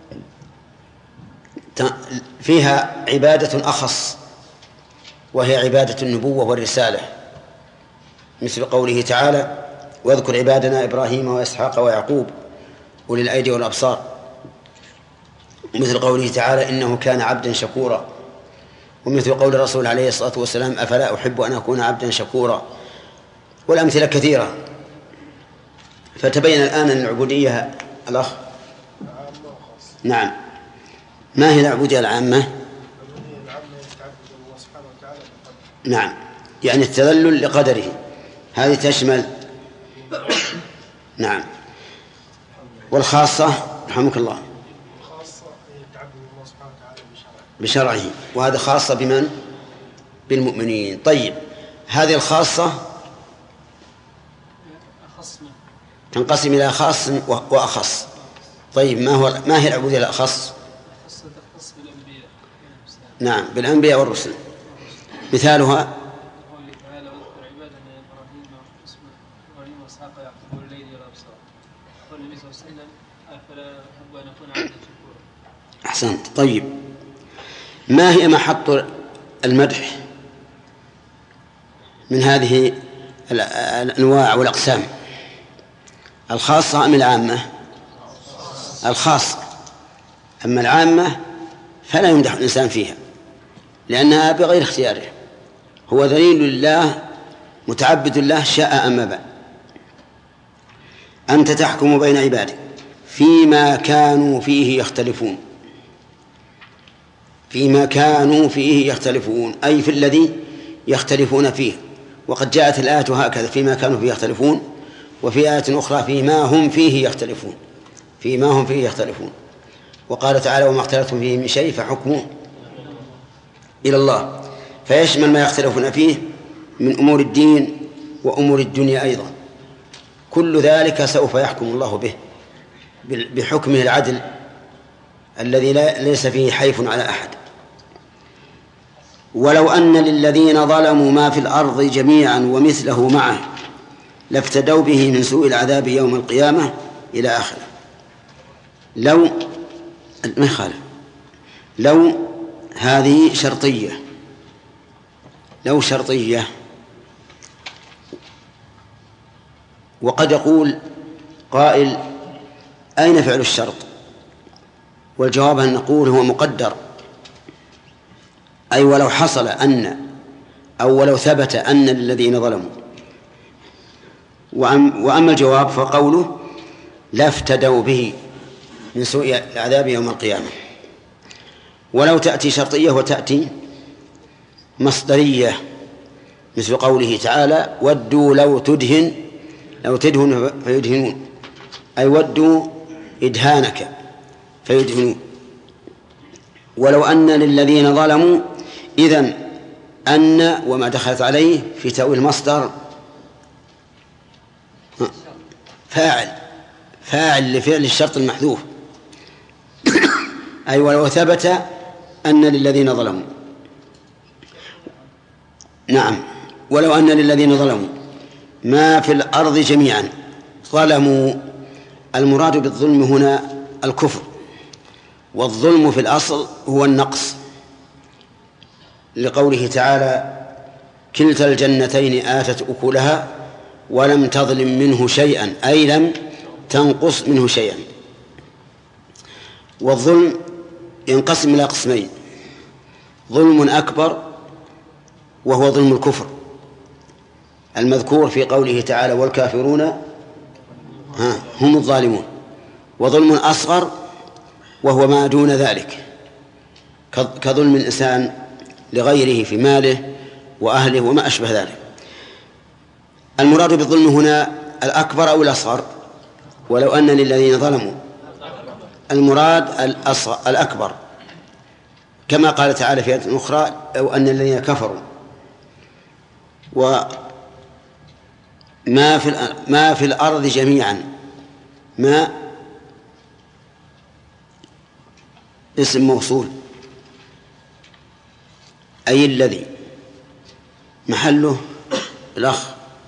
فيها عبادة أخص، وهي عبادة النبوة والرسالة، مثل قوله تعالى: واذكر عبادنا إبراهيم وإسحاق ويعقوب أولي الأيدي والأبصار، مثل قوله تعالى: إنه كان عبدا شكورا، ومثل قول الرسول عليه الصلاة والسلام: أفلا أحب أن أكون عبدا شكورا، والأمثلة كثيرة. فتبين الآن أن العبودية الأخ نعم. ما هي العبودية العامة؟ نعم، يعني التذلل لقدره، هذه تشمل نعم. والخاصة رحمك الله بشرعه، وهذا خاصة بمن؟ بالمؤمنين. طيب، هذه الخاصة تنقسم إلى خاص وأخص. طيب ما هو ما هي العبودية الأخص؟ نعم بالأنبياء والرسل. مثالها أحسنت. طيب ما هي محط المدح من هذه الأنواع والأقسام؟ الخاصة أم العامة؟ الخاصة. أما العامة فلا يمدح الإنسان فيها لأنها بغير اختياره، هو ذليل لله متعبد الله شاء أم أبى. أنت تحكم بين عبادك فيما كانوا فيه يختلفون. فيما كانوا فيه يختلفون أي في الذي يختلفون فيه. وقد جاءت الآية هكذا فيما كانوا فيه يختلفون، وفي آية أخرى فيما هم فيه يختلفون. فيما هم فيه يختلفون. وقال تعالى وما اختلفتم فيه من شيء فحكمه إلى الله، فيشمل ما يختلفون فيه من أمور الدين وأمور الدنيا أيضا. كل ذلك سوف يحكم الله به بحكمه العدل الذي لا ليس فيه حيف على أحد. ولو أن للذين ظلموا ما في الأرض جميعا ومثله معه لافتدوا به من سوء العذاب يوم القيامة إلى آخره. لو ما يخالف لو هذه شرطية، لو شرطية. وقد يقول قائل أين فعل الشرط؟ والجواب أن نقول هو مقدر، أي ولو حصل أن أو ولو ثبت أن للذين ظلموا. وأما الجواب فقوله لافتدوا به من سوء العذاب يوم القيامة. ولو تأتي شرطية وتأتي مصدرية مثل قوله تعالى ودوا لو تدهن لو تدهن فيدهنون، أي ودوا إدهانك فيدهنون. ولو أن للذين ظلموا إذن أن وما دخلت عليه في تأويل المصدر فاعل فاعل لفعل الشرط المحذوف، أي ولو ثبت أن للذين ظلموا. نعم ولو أن للذين ظلموا ما في الأرض جميعا. ظلموا المراد بالظلم هنا الكفر، والظلم في الأصل هو النقص، لقوله تعالى كلتا الجنتين آتت أكلها ولم تظلم منه شيئا، أي لم تنقص منه شيئا. والظلم ينقسم إلى قسمين: ظلم أكبر وهو ظلم الكفر المذكور في قوله تعالى والكافرون ها هم الظالمون، وظلم أصغر وهو ما دون ذلك كظلم الإنسان لغيره في ماله وأهله وما أشبه ذلك. المراد بالظلم هنا الأكبر أو الأصغر؟ ولو أن للذين ظلموا المراد الأصغر الأكبر، كما قال تعالى في آية أخرى أو أن الذين كفروا. وما في ما في الأرض جميعا ما اسم موصول، أي الذي محله الأخ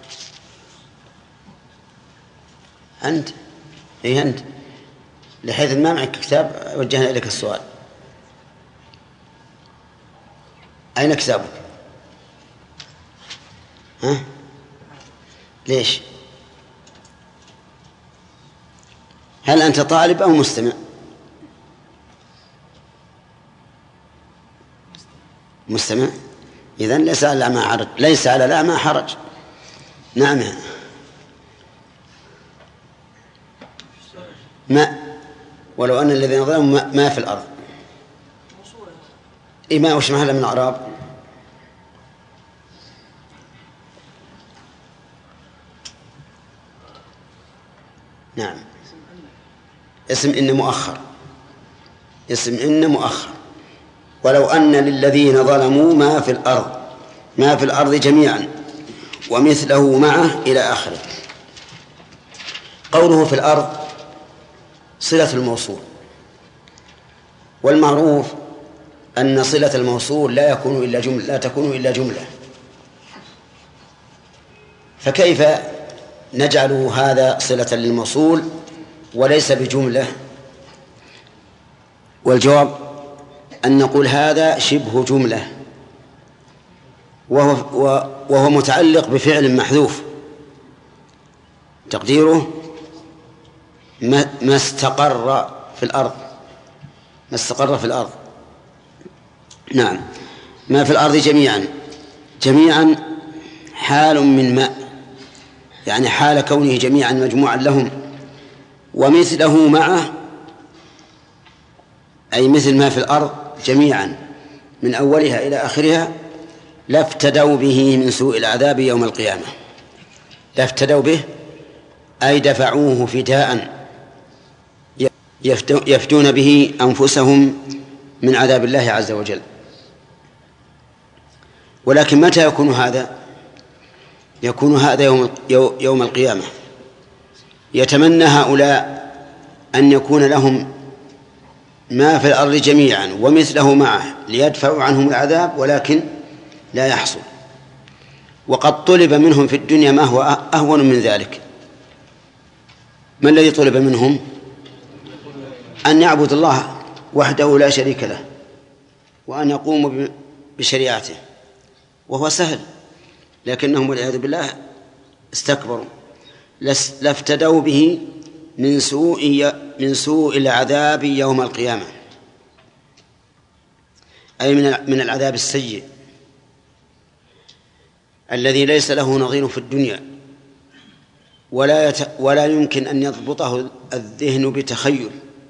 أنت أي أنت، لحيث ما معك كتاب وجهنا إليك السؤال. أين كتابك؟ ها؟ ليش؟ هل أنت طالب أو مستمع؟ مستمع. إذن ليس على ما حرج، ليس على لا ما حرج. نعم. ما ولو أن الذين ظلموا ما في الأرض إيه ما وش محل من الأعراب؟ نعم اسم إن مؤخر، اسم إن مؤخر. ولو أن للذين ظلموا ما في الأرض ما في الأرض جميعا ومثله معه إلى آخره. قوله في الأرض صلة الموصول، والمعروف أن صلة الموصول لا يكون إلا جملة لا تكون إلا جملة، فكيف نجعل هذا صلة للموصول وليس بجملة؟ والجواب أن نقول هذا شبه جملة، وهو, وهو متعلق بفعل محذوف تقديره ما استقر في الأرض. ما استقر في الأرض، نعم، ما في الأرض جميعا. جميعا حال من ماء، يعني حال كونه جميعا مجموعا لهم، ومثله معه أي مثل ما في الأرض جميعا من أولها إلى آخرها لافتدوا به من سوء العذاب يوم القيامة. لافتدوا به أي دفعوه فداء يفتون به أنفسهم من عذاب الله عز وجل. ولكن متى يكون هذا؟ يكون هذا يوم, يوم القيامة. يتمنى هؤلاء أن يكون لهم ما في الأرض جميعا ومثله معه ليدفعوا عنهم العذاب، ولكن لا يحصل. وقد طلب منهم في الدنيا ما هو أهون من ذلك. ما الذي طلب منهم؟ أن يعبد الله وحده لا شريك له، وأن يقوموا بشريعته، وهو سهل، لكنهم والعياذ بالله استكبروا. لافتدوا به من سوء من سوء العذاب يوم القيامة، أي من العذاب السيء الذي ليس له نظير في الدنيا، ولا يت... ولا يمكن أن يضبطه الذهن بتخيل،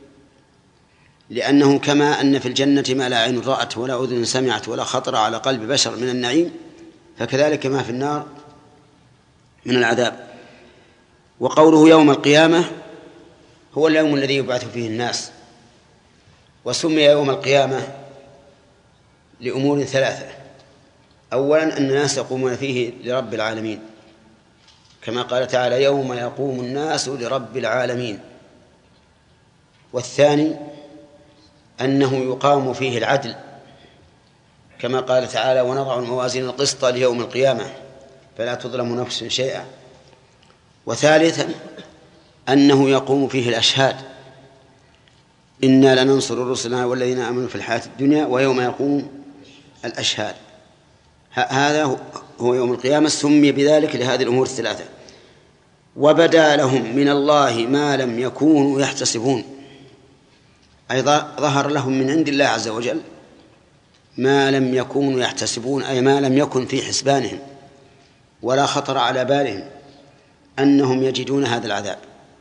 لأنه كما أن في الجنة ما لا عين رأت ولا أذن سمعت ولا خطر على قلب بشر من النعيم، فكذلك ما في النار من العذاب. وقوله يوم القيامة هو اليوم الذي يبعث فيه الناس، وسمي يوم القيامة لأمور ثلاثة. أولا أن الناس يقومون فيه لرب العالمين، كما قال تعالى يوم يقوم الناس لرب العالمين. والثاني أنه يقام فيه العدل، كما قال تعالى ونضع الموازين القسط ليوم القيامة فلا تظلم نفس شيئا. وثالثا أنه يقوم فيه الأشهاد، إنا لننصر رسلنا والذين آمنوا في الحياة الدنيا ويوم يقوم الأشهاد. هذا هو يوم القيامة، سمي بذلك لهذه الأمور الثلاثة. وبدا لهم من الله ما لم يكونوا يحتسبون، أي ظهر لهم من عند الله عز وجل ما لم يكونوا يحتسبون، أي ما لم يكن في حسبانهم ولا خطر على بالهم أنهم يجدون هذا العذاب.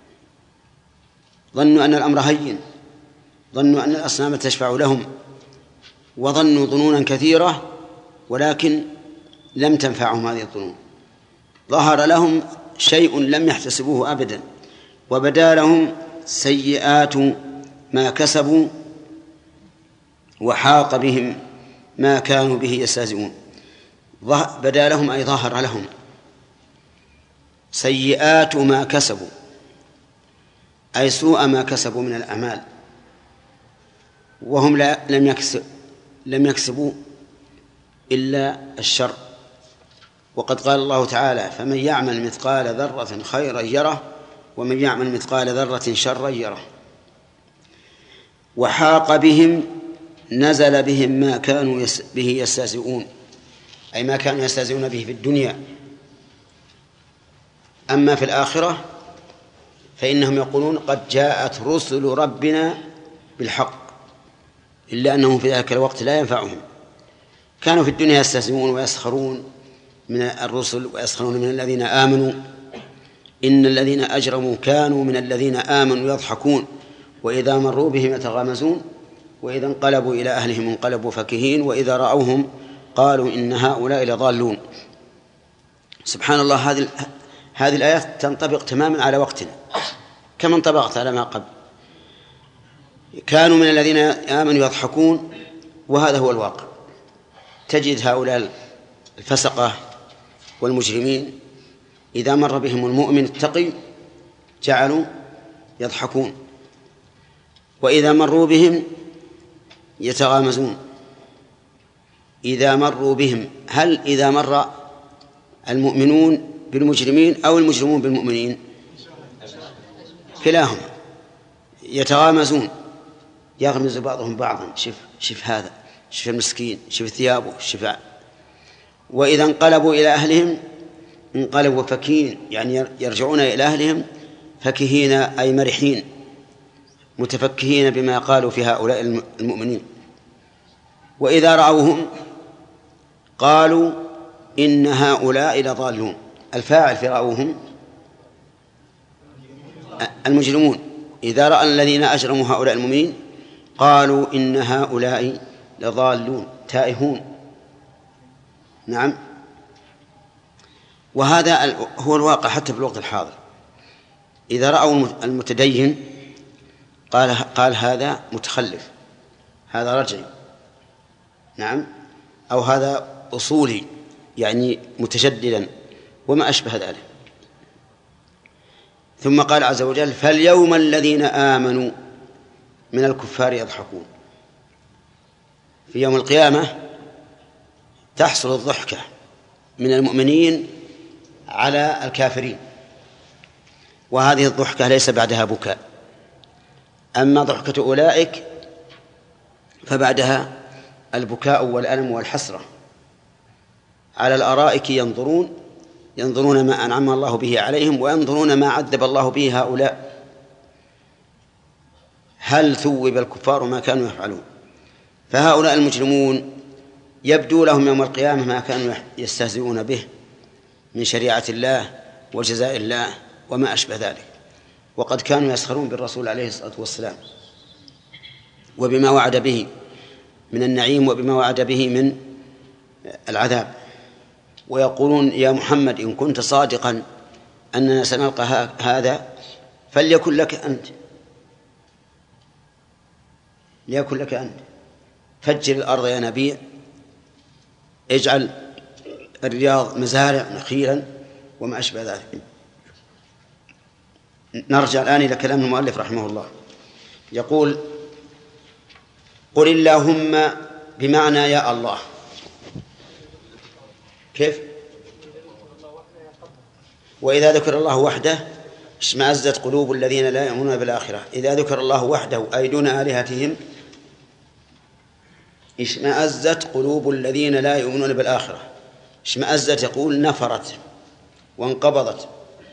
ظنوا أن الأمر هين، ظنوا أن الأصنام تشفع لهم، وظنوا ظنونا كثيرة، ولكن لم تنفعهم هذه الظنون. ظهر لهم شيء لم يحتسبوه أبدا، وبدا لهم سيئات ما كسبوا وحاق بهم ما كانوا به يستهزئون. بدا لهم أي ظهر لهم سيئات ما كسبوا، أي سوء ما كسبوا من الأعمال، وهم لا لم يكسب لم يكسبوا إلا الشر. وقد قال الله تعالى فمن يعمل مثقال ذرة خيرا يره ومن يعمل مثقال ذرة شرا يره. وحاق بهم نزل بهم ما كانوا به يستهزئون، أي ما كانوا يستهزئون به في الدنيا. أما في الآخرة فإنهم يقولون قد جاءت رسل ربنا بالحق، إلا أنهم في ذلك الوقت لا ينفعهم. كانوا في الدنيا يستهزئون ويسخرون من الرسل ويسخرون من الذين آمنوا. إن الذين أجرموا كانوا من الذين آمنوا يضحكون وإذا مروا بهم يتغامزون وإذا انقلبوا إلى أهلهم انقلبوا فكهين وإذا رأوهم قالوا إن هؤلاء لضالون. سبحان الله، هذه هذه الآيات تنطبق تماما على وقتنا كما انطبقت على ما قبل. كانوا من الذين آمنوا يضحكون، وهذا هو الواقع. تجد هؤلاء الفسقة والمجرمين إذا مر بهم المؤمن التقي جعلوا يضحكون. وإذا مروا بهم يتغامزون. إذا مروا بهم، هل إذا مر المؤمنون بالمجرمين أو المجرمون بالمؤمنين؟ كلاهما. يتغامزون، يغمز بعضهم بعضا، شف شف هذا، شف المسكين، شف ثيابه، شف. وإذا انقلبوا إلى أهلهم انقلبوا فكين، يعني يرجعون إلى أهلهم فكهين أي مرحين متفكهين بما قالوا في هؤلاء المؤمنين. وإذا رأوهم قالوا إن هؤلاء لضالون. الفاعل في رأوهم المجرمون. إذا رأى الذين أجرموا هؤلاء المؤمنين قالوا إن هؤلاء لضالون تائهون. نعم. وهذا هو الواقع حتى في الوقت الحاضر. إذا رأوا المتدين قال قال هذا متخلف، هذا رجعي، نعم، أو هذا أصولي يعني متشددا وما أشبه ذلك. ثم قال عز وجل: فاليوم الذين آمنوا من الكفار يضحكون. في يوم القيامة تحصل الضحكة من المؤمنين على الكافرين، وهذه الضحكة ليس بعدها بكاء. أما ضحكة أولئك فبعدها البكاء والألم والحسرة. على الأرائك ينظرون ينظرون ما أنعم الله به عليهم وينظرون ما عذب الله به هؤلاء، هل ثوب الكفار ما كانوا يفعلون. فهؤلاء المجرمون يبدو لهم يوم القيامة ما كانوا يستهزئون به من شريعة الله وجزاء الله وما أشبه ذلك، وقد كانوا يسخرون بالرسول عليه الصلاة والسلام وبما وعد به من النعيم وبما وعد به من العذاب، ويقولون: يا محمد إن كنت صادقا أننا سنلقى هذا فليكن لك أنت ليكن لك أنت فجر الأرض ينابيع، اجعل الرياض مزارع نخيلا وما أشبه ذلك. نرجع الآن إلى كلام المؤلف رحمه الله. يقول: قل اللهم بمعنى يا الله. كيف؟ وإذا ذكر الله وحده اشمأزت قلوب الذين لا يؤمنون بالآخرة. إذا ذكر الله وحده أي دون آلهتهم اشمأزت قلوب الذين لا يؤمنون بالآخرة. اشمأزت يقول نفرت وانقبضت،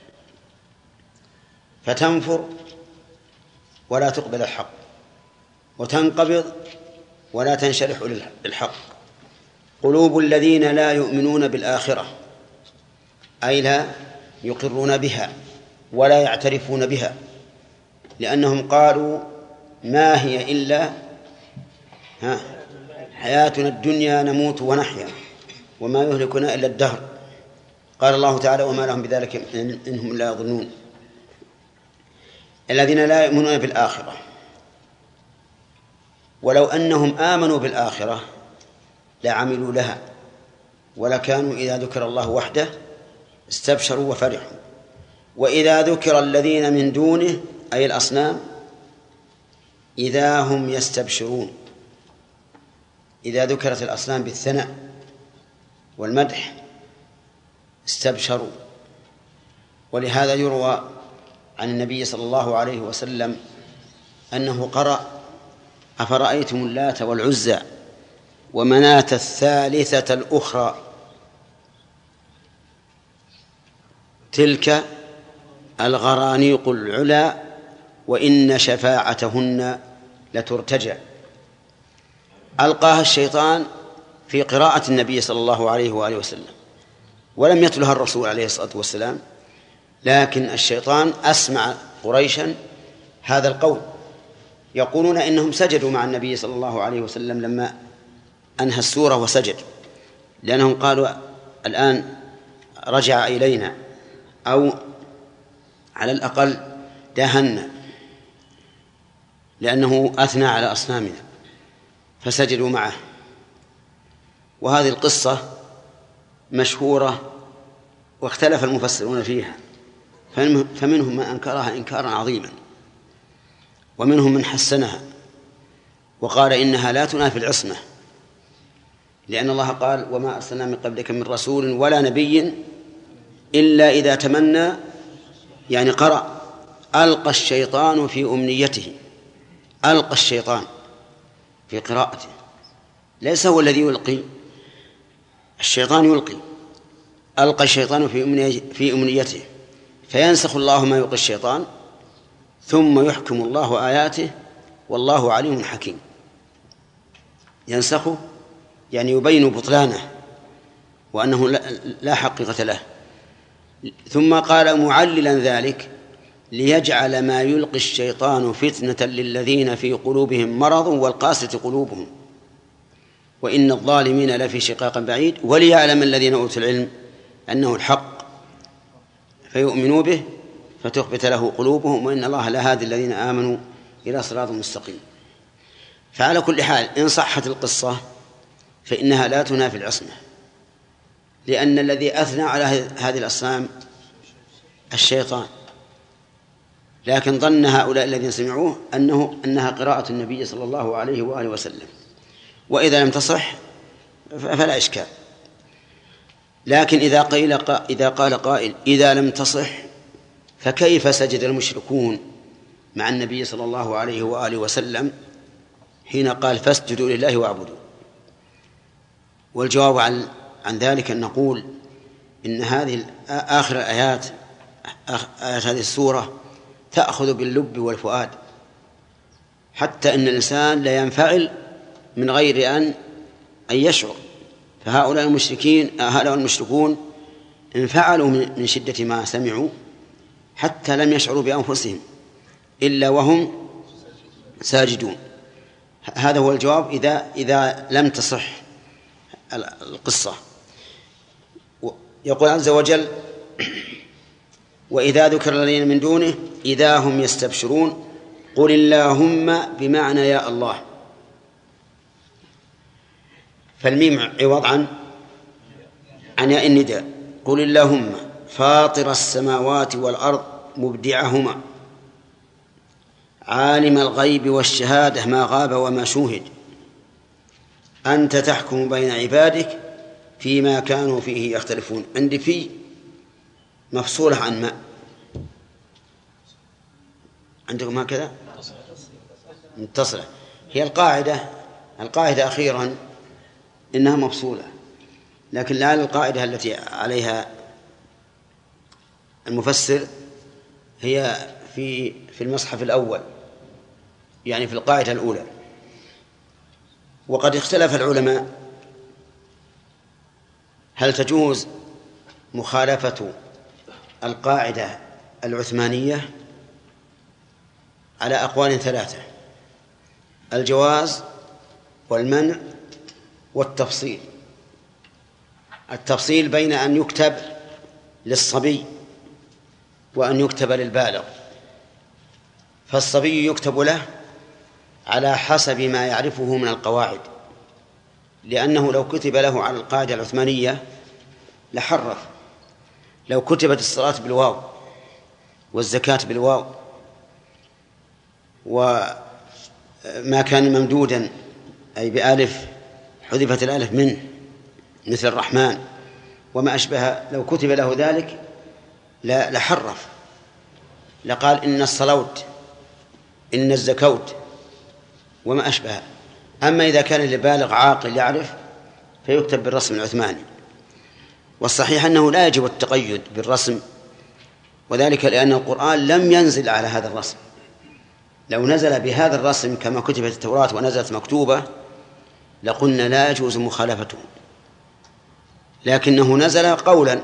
فتنفر ولا تقبل الحق، وتنقبض ولا تنشرح للحق. قلوب الذين لا يؤمنون بالآخرة أي لا يقرون بها ولا يعترفون بها، لأنهم قالوا ما هي إلا ها حياتنا الدنيا نموت ونحيا وما يهلكنا إلا الدهر. قال الله تعالى: وما لهم بذلك إنهم لا يظنون. الذين لا يؤمنون بالآخرة، ولو أنهم آمنوا بالآخرة لعملوا لها ولكانوا إذا ذكر الله وحده استبشروا وفرحوا، وإذا ذكر الذين من دونه أي الأصنام إذا هم يستبشرون. إذا ذكرت الأصنام بالثناء والمدح استبشروا. ولهذا يروى عن النبي صلى الله عليه وسلم أنه قرأ: أفرأيتم اللات والعزى ومناة الثالثة الأخرى تلك الغرانيق العلا وإن شفاعتهن لترتجى. ألقاها الشيطان في قراءة النبي صلى الله عليه وآله وسلم، ولم يتلها الرسول عليه الصلاة والسلام، لكن الشيطان أسمع قريشا هذا القول. يقولون إنهم سجدوا مع النبي صلى الله عليه وسلم لما أنهى السورة وسجد، لأنهم قالوا الآن رجع إلينا، أو على الأقل داهنا، لأنه أثنى على أصنامنا فسجدوا معه. وهذه القصة مشهورة واختلف المفسرون فيها، فمنهم من أنكرها إنكارا عظيما، ومنهم من حسنها وقال إنها لا تنافي العصمة، لأن الله قال وما أرسلنا من قبلك من رسول ولا نبي إلا إذا تمنى، يعني قرأ ألقى الشيطان في أمنيته. ألقى الشيطان في قراءته، ليس هو الذي يلقي، الشيطان يلقي. ألقى الشيطان في أمنيته فينسخ الله ما يلقي الشيطان ثم يحكم الله آياته والله عليم حكيم. ينسخه يعني يبين بطلانه وأنه لا حقيقة له. ثم قال معللا ذلك ليجعل ما يلقي الشيطان فتنة للذين في قلوبهم مرض والقاسية قلوبهم وإن الظالمين لفي شقاق بعيد وليعلم الذين أوتوا العلم أنه الحق فيؤمنوا به فتخبت له قلوبهم وإن الله لهادي الذين آمنوا إلى صراط مستقيم. فعلى كل حال إن صحت القصة فإنها لا تنافي العصمة، لأن الذي أثنى على هذه الأصنام الشيطان، لكن ظن هؤلاء الذين سمعوه أنه أنها قراءة النبي صلى الله عليه وآله وسلم، وإذا لم تصح فلا إشكال. لكن إذا قيل إذا قال قائل إذا لم تصح فكيف سجد المشركون مع النبي صلى الله عليه وآله وسلم حين قال فاسجدوا لله واعبدوا؟ والجواب عن عن ذلك أن نقول إن هذه آخر الآيات آيات هذه السورة تأخذ باللب والفؤاد، حتى أن الإنسان لا ينفعل من غير أن أن يشعر. فهؤلاء المشركين هؤلاء المشركون انفعلوا من شدة ما سمعوا حتى لم يشعروا بأنفسهم إلا وهم ساجدون. هذا هو الجواب إذا إذا لم تصح القصة. يقول عز وجل وإذا ذكر الذين من دونه إذا هم يستبشرون قل اللهم بمعنى يا الله، فالميم عوض عن عن ياء النداء. قل اللهم فاطر السماوات والأرض مبدعهما عالم الغيب والشهادة ما غاب وما شوهد أنت تحكم بين عبادك فيما كانوا فيه يختلفون. عندي في مفصولة عن ما، عندكم هكذا متصلة. هي القاعدة القاعدة أخيرا إنها مفصولة، لكن لا القاعدة التي عليها المفسر هي في في المصحف الأول، يعني في القاعدة الأولى. وقد اختلف العلماء هل تجوز مخالفة القاعدة العثمانية على أقوال ثلاثة: الجواز والمنع والتفصيل. التفصيل بين أن يكتب للصبي وأن يكتب للبالغ، فالصبي يكتب له على حسب ما يعرفه من القواعد، لأنه لو كتب له على القاعدة العثمانية لحرف. لو كتبت الصلاة بالواو والزكاة بالواو وما كان ممدودا أي بألف حذفت الألف منه مثل الرحمن وما أشبه، لو كتب له ذلك لحرف، لقال إن الصلوت إن الزكوت وما أشبه. أما إذا كان لبالغ عاقل يعرف فيكتب بالرسم العثماني. والصحيح أنه لا يجب التقيد بالرسم، وذلك لأن القرآن لم ينزل على هذا الرسم. لو نزل بهذا الرسم كما كتبت التوراة ونزلت مكتوبة لقلنا لا يجوز مخالفته، لكنه نزل قولا.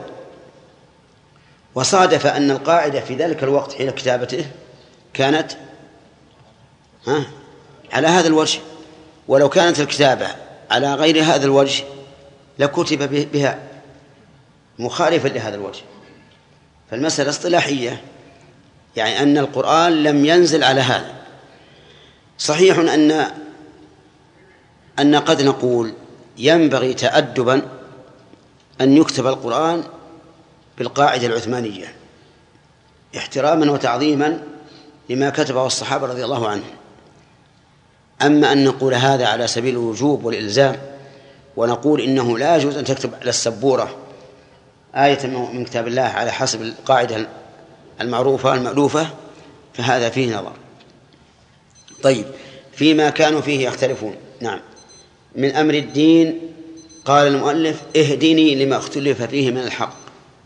وصادف أن القاعدة في ذلك الوقت حين كتابته كانت ها على هذا الوجه، ولو كانت الكتابة على غير هذا الوجه لكتب بها مخالفا لهذا الوجه. فالمسألة اصطلاحية، يعني أن القرآن لم ينزل على هذا. صحيح أن أن قد نقول ينبغي تأدبا أن يكتب القرآن بالقاعدة العثمانية، احتراما وتعظيما لما كتبه الصحابة رضي الله عنهم. أما أن نقول هذا على سبيل الوجوب والإلزام ونقول إنه لا يجوز أن تكتب على السبورة آية من كتاب الله على حسب القاعدة المعروفة المألوفة، فهذا فيه نظر. طيب، فيما كانوا فيه يختلفون. نعم. من أمر الدين قال المؤلف اهدني لما اختلف فيه من الحق،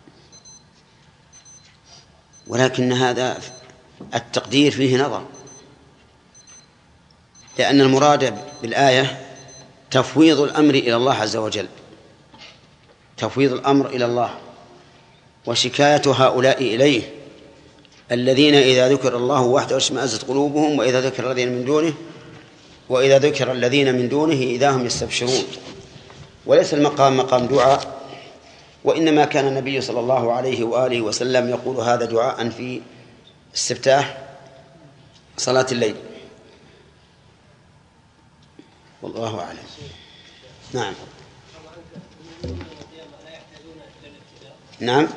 ولكن هذا التقدير فيه نظر، لأن المراد بالآية تفويض الأمر إلى الله عز وجل، تفويض الأمر إلى الله وشكاية هؤلاء إليه الذين إذا ذكر الله وحده اشمأزت قلوبهم وإذا ذكر الذين من دونه وإذا ذكر الذين من دونه إذا هم يستبشرون. وليس المقام مقام دعاء، وإنما كان النبي صلى الله عليه وآله وسلم يقول هذا دعاء في استفتاح صلاة الليل، والله أعلم. نعم. نعم.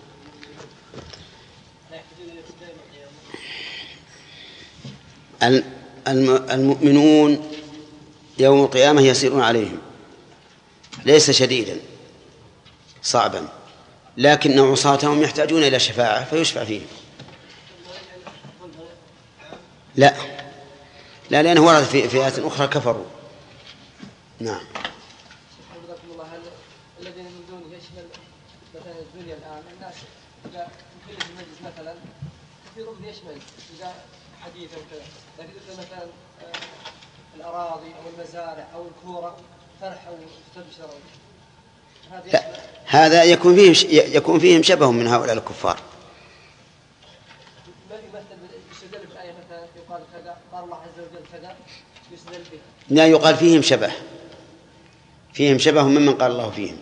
المؤمنون يوم القيامة يسيرون عليهم، ليس شديدا صعبا، لكن عصاتهم يحتاجون إلى شفاعة فيشفع فيهم. لا لا لأنه ورد في فئات أخرى كفروا. نعم. الذين من دونه يشمل مثلا الدنيا الآن الناس إذا في المجلس مثلا في ركن يشمل إذا حديث أو كذا، لكن إذا مثلا الأراضي أو المزارع أو الكورة فرح أو تبشر. لا، هذا يكون فيهم يكون فيهم شبه من هؤلاء الكفار. ما يمثل يستدل بالآية مثلا يقال كذا قال الله عز وجل كذا يستدل به. لا، يقال فيهم شبه، فيهم شبه ممن قال الله فيهم.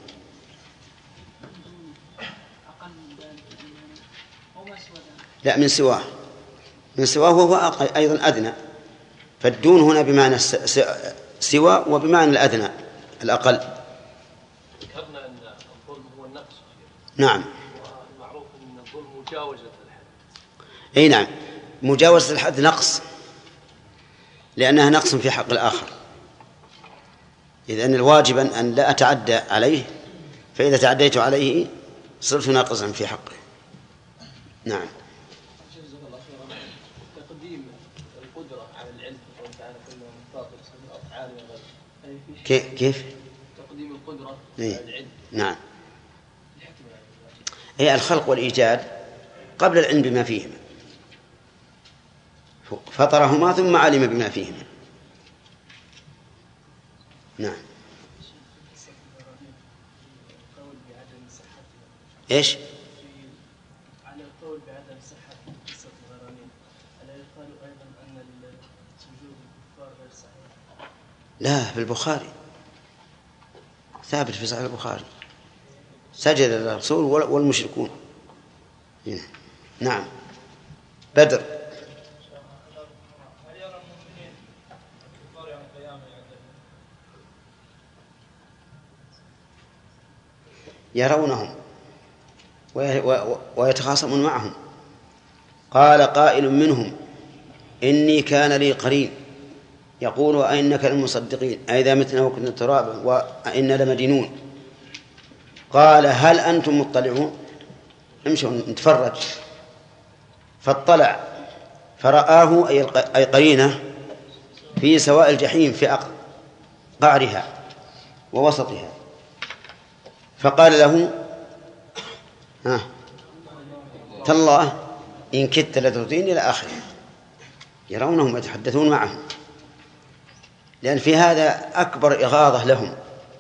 لا، من سواه، من سواه وهو أيضا أدنى، فالدون هنا بمعنى سوى وبمعنى الأدنى الأقل. ذكرنا أن الظلم هو النقص. نعم. ومعروف أن الظلم مجاوزة الحد. أي نعم، مجاوزة الحد نقص، لأنها نقص في حق الآخر، إذن الواجب أن لا أتعدى عليه، فإذا تعديت عليه صرت ناقصا في حقه. نعم. تقديم القدرة على العلم تعالى كله أفعال كيف كيف تقديم القدرة إيه؟ على العلم. نعم. هي الخلق والإيجاد قبل العلم بما فيهما، فطرهما ثم علم بما فيهما. نعم. إيش؟ على القول بعدم صحة قصة الغرامين، ألا يقال أيضا أن سجود الكفار غير صحيح؟ لا، في البخاري ثابت في صحيح البخاري، سجد الرسول والمشركون. نعم. بدر. يرونهم ويتخاصمون معهم. قال قائل منهم إني كان لي قرين يقول وأئنك للمصدقين أئذا متنا وكنا ترابا وأئنا لمدينون. قال هل أنتم مطلعون؟ امشوا نتفرج. فاطلع فرآه أي قرينه في سواء الجحيم في قعرها ووسطها، فقال له ها تالله إن كدت لتردين إلى آخره. يرونهم يتحدثون معهم، لأن في هذا أكبر إغاظة لهم،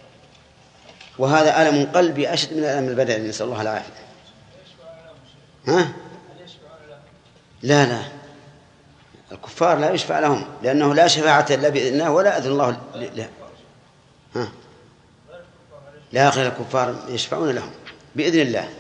وهذا ألم قلبي أشد من الألم البدني، نسأل الله العافية. ها؟ لا لا، الكفار لا يشفع لهم، لأنه لا شفاعة إلا بإذن الله ولا أذن الله له. ها؟ لا، غير الكفار يشفعون لهم بإذن الله.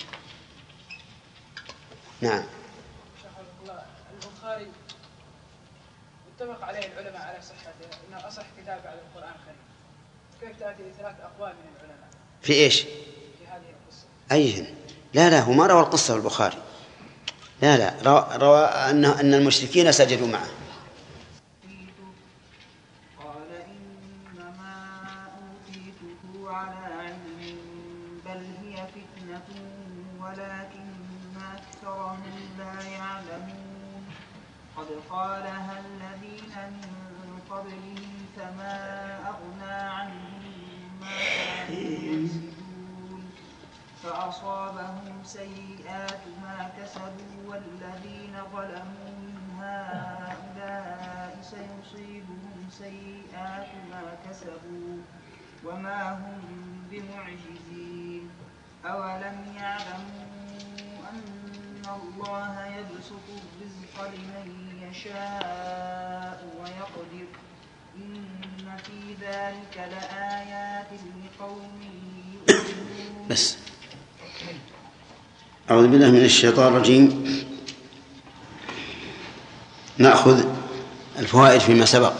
نعم. البخاري اتفق عليه العلماء على صحته، انه اصح كتاب على القرآن الكريم. كيف تأتي ثلاث أقوال من العلماء في إيش؟ في هذه القصة. أيهن؟ لا لا، هو ما روى القصة في البخاري، لا لا روى, روى أن, أن المشركين سجدوا معه. قال إنما أوتيته على علم بل هي فتنة ولكن أكثرهم لا يعلمون قد قالها الذين من قبلهم فما أغنى عنهم ما كانوا يكسبون فأصابهم سيئات ما كسبوا والذين ظلموا من هؤلاء سيصيبهم سيئات ما كسبوا وما هم بمعجزين أولم يعلموا أن الله يبسط الرزق لمن يشاء ويقدر إن في ذلك لآيات لقوم يؤمنون. بس أعوذ بالله من الشيطان الرجيم. نأخذ الفوائد فيما سبق.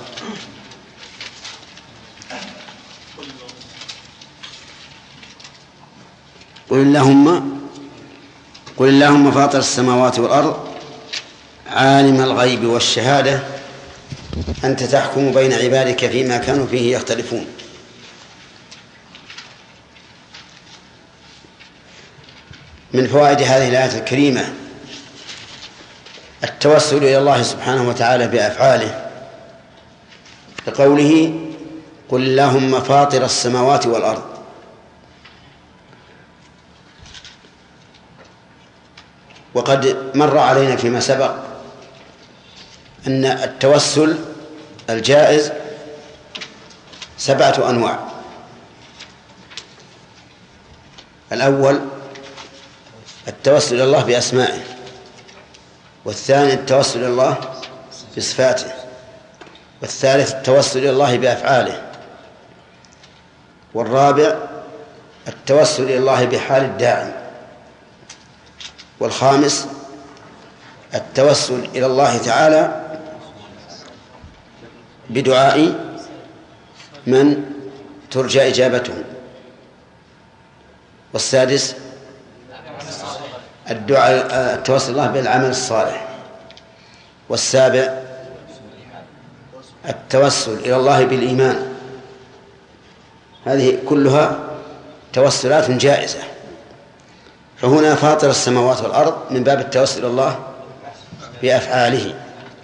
قل اللهم قل اللهم فاطر السماوات والأرض عالم الغيب والشهادة أنت تحكم بين عبادك فيما كانوا فيه يختلفون. من فوائد هذه الآية الكريمة التوسل إلى الله سبحانه وتعالى بأفعاله بقوله قل اللهم فاطر السماوات والأرض. وقد مر علينا فيما سبق أن التوسل الجائز سبعة أنواع. الأول التوسل إلى الله بأسمائه، والثاني التوسل إلى الله بصفاته، والثالث التوسل إلى الله بأفعاله، والرابع التوسل إلى الله بحال الداعي، والخامس التوسل إلى الله تعالى بدعاء من ترجى إجابته، والسادس الدعاء التوسل الله بالعمل الصالح، والسابع التوسل إلى الله بالإيمان. هذه كلها توسلات جائزة. فهنا فاطر السماوات والأرض من باب التوسل إلى الله بأفعاله.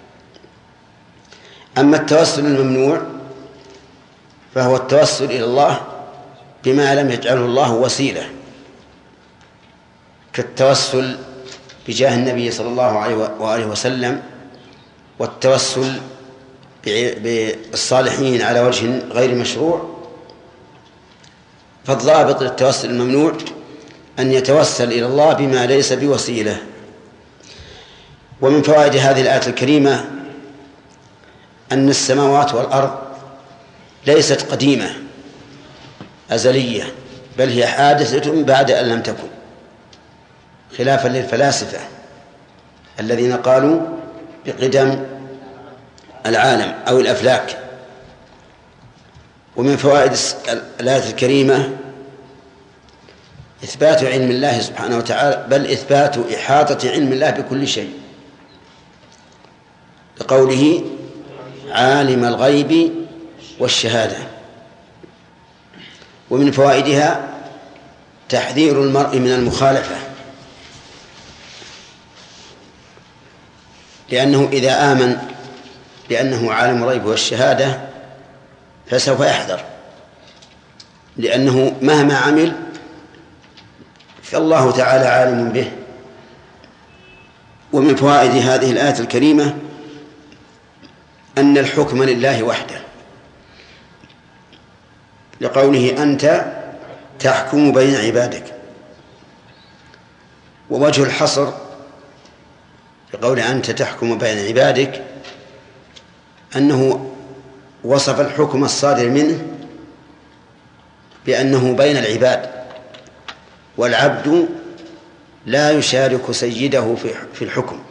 أما التوسل الممنوع فهو التوسل إلى الله بما لم يجعله الله وسيلة، كالتوسل بجاه النبي صلى الله عليه وآله وسلم، والتوسل بالصالحين على وجه غير مشروع. فالضابط للتوسل الممنوع أن يتوسل إلى الله بما ليس بوسيلة. ومن فوائد هذه الآية الكريمة أن السماوات والأرض ليست قديمة أزلية، بل هي حادثة بعد أن لم تكن، خلافا للفلاسفة الذين قالوا بقدم العالم أو الأفلاك. ومن فوائد الآية الكريمة إثبات علم الله سبحانه وتعالى، بل إثبات إحاطة علم الله بكل شيء، لقوله عالم الغيب والشهادة. ومن فوائدها تحذير المرء من المخالفة، لأنه إذا آمن بأنه عالم الغيب والشهادة فسوف يحذر، لأنه مهما عمل فالله تعالى عالم به. ومن فوائد هذه الآية الكريمة أن الحكم لله وحده، لقوله أنت تحكم بين عبادك. ووجه الحصر بقول أنت تحكم بين عبادك أنه وصف الحكم الصادر منه بأنه بين العباد، والعبد لا يشارك سيده في الحكم،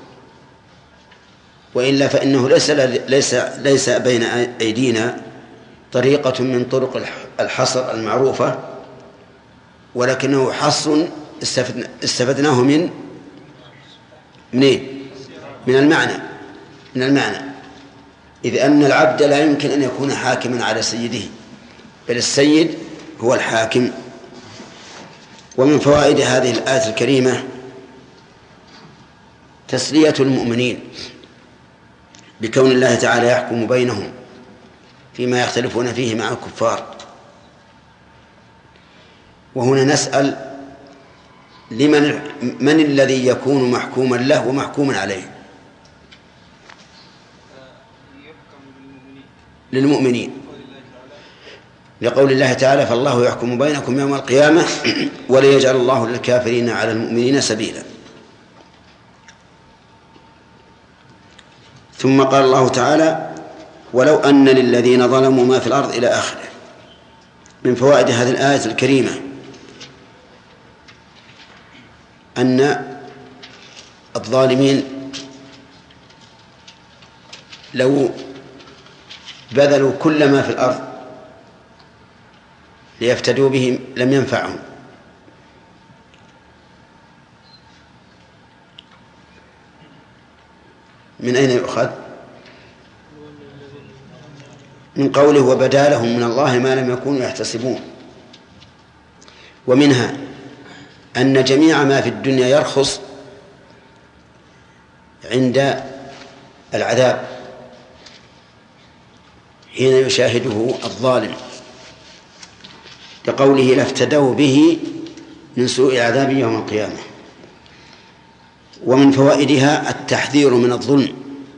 وإلا فإنه ليس ليس ليس بين أيدينا طريقة من طرق الحصر المعروفة، ولكنه حص استفدناه من منين؟ من المعنى من المعنى إذ أن العبد لا يمكن أن يكون حاكما على سيده، بل السيد هو الحاكم. ومن فوائد هذه الآية الكريمة تسلية المؤمنين بكون الله تعالى يحكم بينهم فيما يختلفون فيه مع الكفار. وهنا نسأل لمن من الذي يكون محكوما له ومحكوما عليه؟ للمؤمنين، لقول الله تعالى فالله يحكم بينكم يوم القيامة ولا يجعل الله للكافرين على المؤمنين سبيلا. ثم قال الله تعالى ولو أن للذين ظلموا ما في الأرض إلى آخره. من فوائد هذه الآية الكريمة أن الظالمين لو بذلوا كل ما في الأرض ليفتدوا به لم ينفعهم. من أين يؤخذ؟ من قوله وبدا لهم من الله ما لم يكونوا يحتسبون. ومنها أن جميع ما في الدنيا يرخص عند العذاب حين يشاهده الظالم، لقوله لافتدوا به من سوء العذاب يوم القيامة. ومن فوائدها التحذير من الظلم،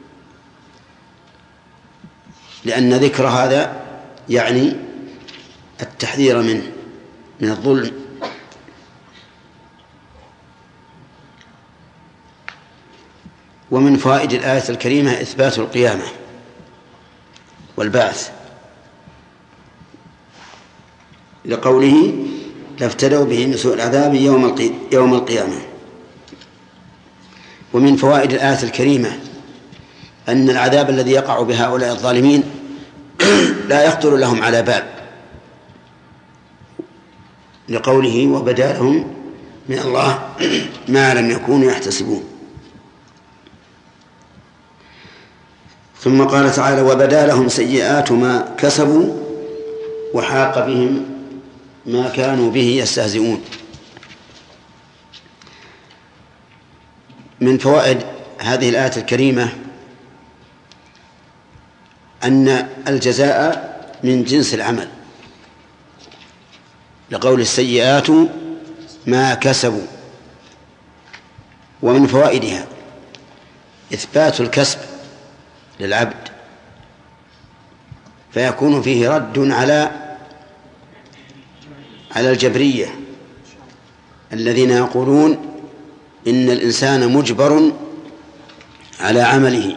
لأن ذكر هذا يعني التحذير منه من الظلم. ومن فوائد الآية الكريمة إثبات القيامة والبعث، لقوله لافتدوا به من سوء العذاب يوم القيامة. ومن فوائد الآية الكريمة أن العذاب الذي يقع بهؤلاء الظالمين لا يخطر لهم على بال، لقوله وبدا لهم من الله ما لم يكونوا يحتسبون. ثم قال تعالى وبدا لهم سيئات ما كسبوا وحاق بهم ما كانوا به يستهزئون. من فوائد هذه الآية الكريمة أن الجزاء من جنس العمل، لقول السيئات ما كسبوا. ومن فوائدها إثبات الكسب للعبد، فيكون فيه رد على على الجبرية الذين يقولون إن الإنسان مجبر على عمله،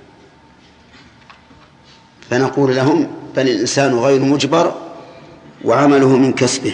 فنقول لهم بل الإنسان غير مجبر وعمله من كسبه.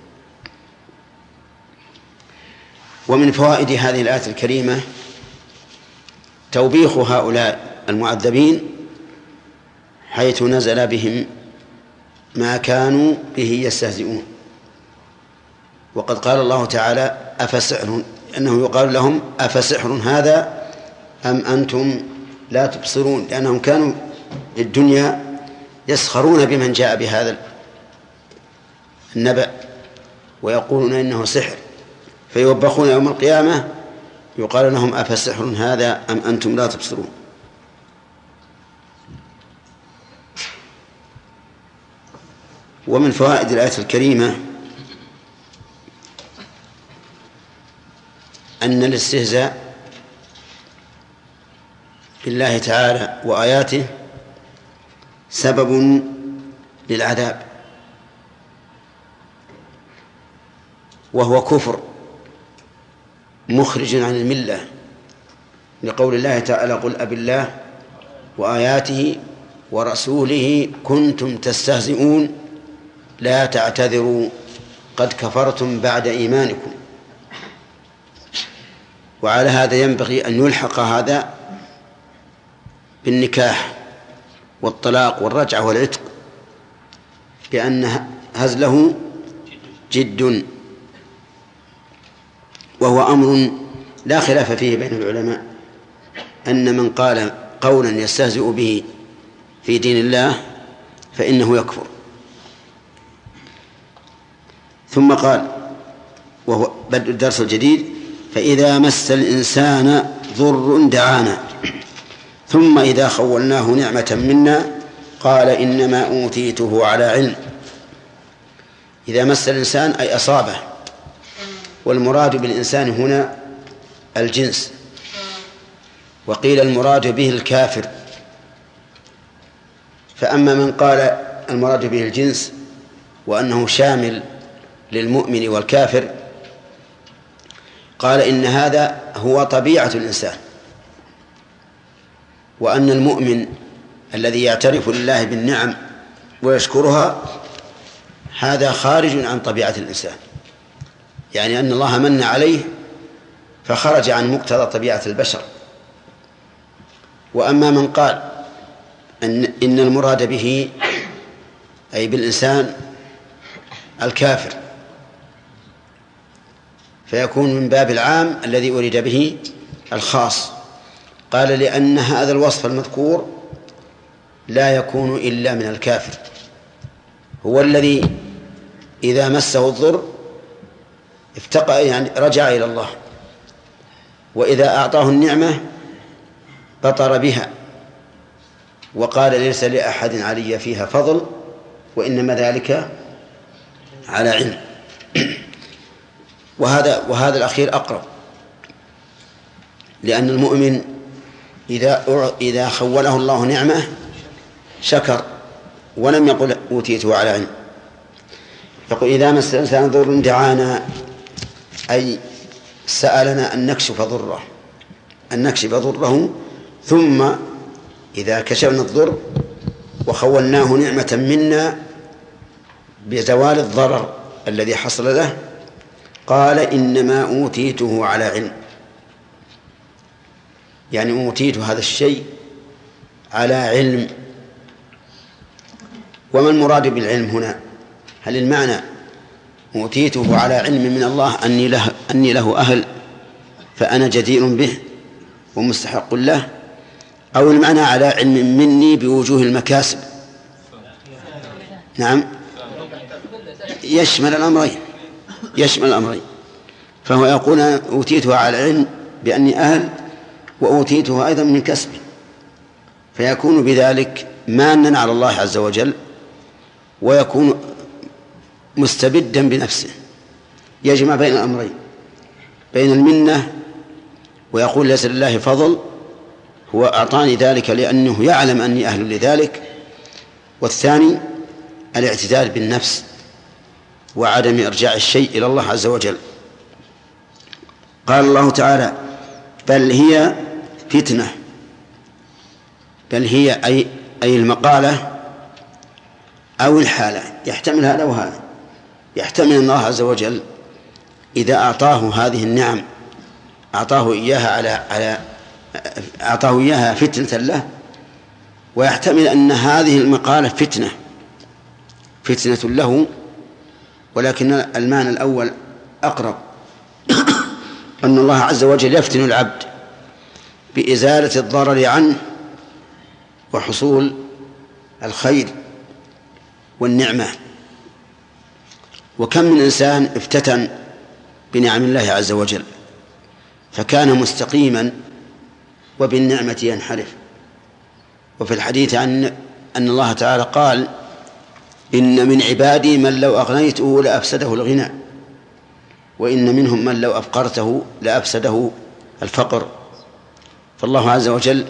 ومن فوائد هذه الآية الكريمة توبيخ هؤلاء المعذبين حيث نزل بهم ما كانوا به يستهزئون. وقد قال الله تعالى أفسحر، أنه يقال لهم أفسحر هذا أم أنتم لا تبصرون، لأنهم كانوا في الدنيا يسخرون بمن جاء بهذا النبأ ويقولون إنه سحر، فيوبخون يوم القيامة يقال لهم أفسحر هذا أم أنتم لا تبصرون. ومن فوائد الآية الكريمة أن الاستهزاء بالله تعالى وآياته سبب للعذاب، وهو كفر مخرج عن الملة، لقول الله تعالى قل أب الله وآياته ورسوله كنتم تستهزئون لا تعتذروا قد كفرتم بعد إيمانكم. وعلى هذا ينبغي أن يلحق هذا بالنكاح والطلاق والرجعة والعتق، بأن هزله جد، وهو أمر لا خلاف فيه بين العلماء أن من قال قولا يستهزئ به في دين الله فإنه يكفر. ثم قال وهو بدء الدرس الجديد: فإذا مس الإنسان ضر دعانا ثم إذا خولناه نعمة منا قال إنما أوتيته على علم. إذا مس الإنسان أي أصابه، والمراد بالإنسان هنا الجنس، وقيل المراد به الكافر. فأما من قال المراد به الجنس وأنه شامل للمؤمن والكافر قال إن هذا هو طبيعة الإنسان، وأن المؤمن الذي يعترف لله بالنعم ويشكرها هذا خارج عن طبيعة الإنسان، يعني أن الله من عليه فخرج عن مقتضى طبيعة البشر. وأما من قال أن إن المراد به أي بالإنسان الكافر فيكون من باب العام الذي أريد به الخاص. قال لأن هذا الوصف المذكور لا يكون إلا من الكافر، هو الذي إذا مسه الضر افتقى يعني رجع إلى الله، وإذا أعطاه النعمة بطر بها وقال ليس لأحد علي فيها فضل وإنما ذلك على علم. وهذا وهذا الأخير أقرب، لأن المؤمن إذا إذا خوله الله نعمة شكر ولم يقل أوتيته على علم. يقول إذا مس الإنسان ضر دعانا أي سألنا أن نكشف ضره أن نكشف ضره ثم إذا كشفنا الضر وخولناه نعمة منا بزوال الضرر الذي حصل له قال إنما أوتيته على علم، يعني أوتيت هذا الشيء على علم. وما المراد بالعلم هنا؟ هل المعنى أوتيته على علم من الله أني له, أني له أهل فأنا جدير به ومستحق له، أو المعنى على علم مني بوجوه المكاسب؟ نعم، يشمل الأمرين يشمل الأمرين فهو يقول أوتيته على علم بأني أهل وأوتيته أيضا من كسبي، فيكون بذلك مانا على الله عز وجل ويكون مستبدا بنفسه، يجمع بين الأمرين، بين المنة ويقول ليس لله فضل هو أعطاني ذلك لأنه يعلم أني أهل لذلك، والثاني الاعتدال بالنفس وعدم إرجاع الشيء إلى الله عز وجل. قال الله تعالى بل هي فتنة، بل هي أي, أي المقالة أو الحالة، يحتمل هذا وهذا. يحتمل الله عز وجل إذا أعطاه هذه النعم أعطاه إياها على على أعطاه إياها فتنة له، ويحتمل أن هذه المقالة فتنة فتنة له، ولكن المعنى الأول أقرب، أن الله عز وجل يفتن العبد بإزالة الضرر عنه وحصول الخير والنعمة. وكم من إنسان افتتن بنعم الله عز وجل فكان مستقيما وبالنعمة ينحرف. وفي الحديث عن أن الله تعالى قال إن من عبادي من لو أغنيته لأفسده الغنى وإن منهم من لو أفقرته لأفسده الفقر. فالله عز وجل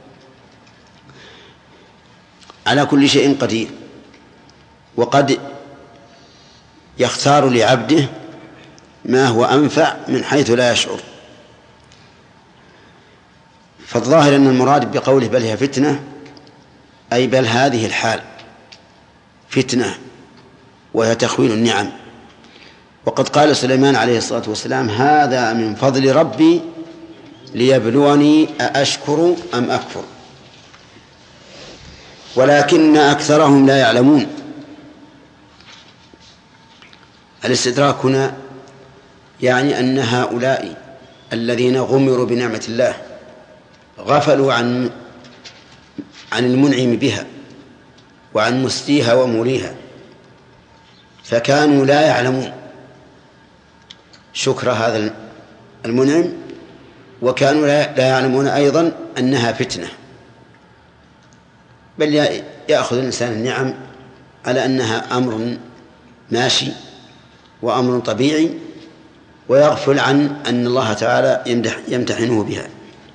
على كل شيء قدير، وقد يختار لعبده ما هو أنفع من حيث لا يشعر. فالظاهر أن المراد بقوله بل هي فتنة أي بل هذه الحال فتنة وهي تخوين النعم. وقد قال سليمان عليه الصلاة والسلام هذا من فضل ربي ليبلوني أأشكر أم أكفر ولكن أكثرهم لا يعلمون. الاستدراك هنا يعني أن هؤلاء الذين غمروا بنعمة الله غفلوا عن عن المنعم بها وعن مسديها وموليها، فكانوا لا يعلمون شكر هذا المنعم، وكانوا لا يعلمون أيضا أنها فتنة، بل يأخذ الإنسان النعم على أنها أمر ماشي وأمر طبيعي، ويغفل عن أن الله تعالى يمتحنه بها.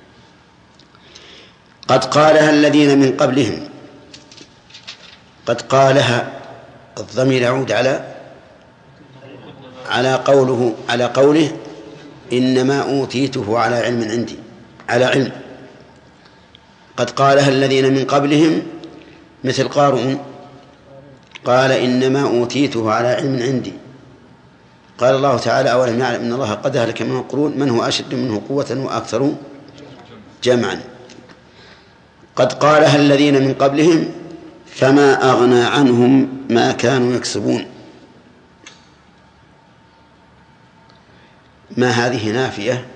قد قالها الذين من قبلهم، قد قالها الضمير يعود على على قوله على قوله إنما أوتيته على علم عندي، على علم. قد قالها الذين من قبلهم مثل قارون، قال إنما أوتيته على علم عندي. قال الله تعالى أولم يعلم أن الله قد أهلك من القرون من هو أشد منه قوة وأكثر جمعا. قد قالها الذين من قبلهم فما أغنى عنهم ما كانوا يكسبون. ما هذه نافية،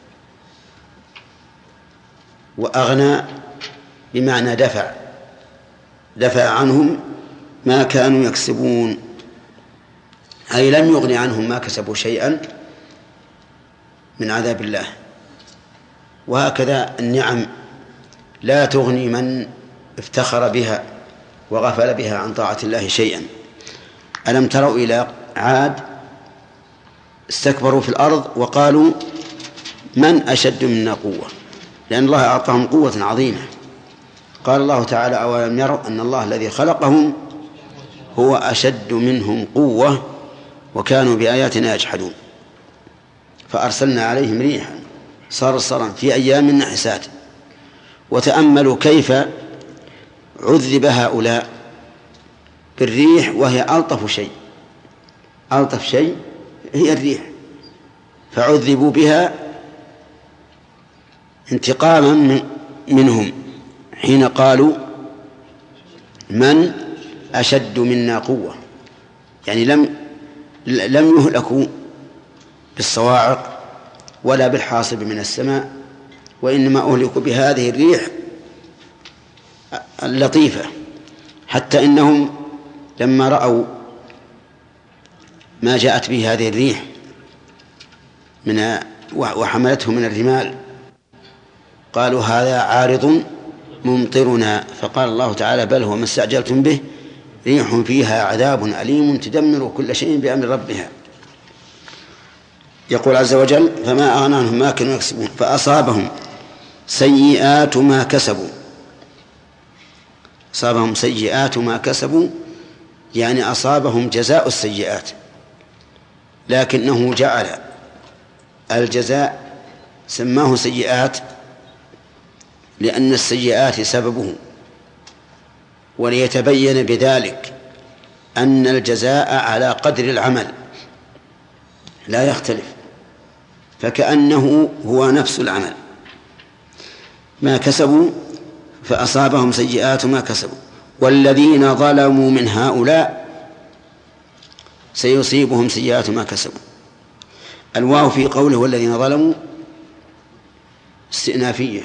وأغنى بمعنى دفع، دفع عنهم ما كانوا يكسبون، أي لم يغني عنهم ما كسبوا شيئا من عذاب الله. وهكذا النعم لا تغني من افتخر بها وغفل بها عن طاعة الله شيئا. ألم تروا إلى عاد استكبروا في الأرض وقالوا من أشد منا قوة، لأن الله أعطاهم قوة عظيمة. قال الله تعالى أولم يروا أن الله الذي خلقهم هو أشد منهم قوة وكانوا بآياتنا يجحدون. فأرسلنا عليهم ريحا صرصرا في أيام نحسات. وتأملوا كيف عذب هؤلاء بالريح وهي ألطف شيء، ألطف شيء هي الريح، فعذبوا بها انتقاما منهم حين قالوا من أشد منا قوة، يعني لم لم يهلكوا بالصواعق ولا بالحاصب من السماء، وإنما أهلكوا بهذه الريح اللطيفة. حتى إنهم لما رأوا ما جاءت به هذه الريح من وحملته من الرمال قالوا هذا عارض ممطرنا. فقال الله تعالى بل هو ما استعجلتم به ريح فيها عذاب أليم تدمر كل شيء بأمر ربها. يقول عز وجل فما أغنى عنهم ما كانوا يكسبون فأصابهم سيئات ما كسبوا. أصابهم سيئات ما كسبوا يعني أصابهم جزاء السيئات، لكنه جعل الجزاء سماه سيئات لأن السيئات سببه، وليتبين بذلك أن الجزاء على قدر العمل لا يختلف، فكأنه هو نفس العمل. ما كسبوا فأصابهم سيئات ما كسبوا والذين ظلموا من هؤلاء سيصيبهم سيئات ما كسبوا. الواو في قوله والذين ظلموا استئنافية،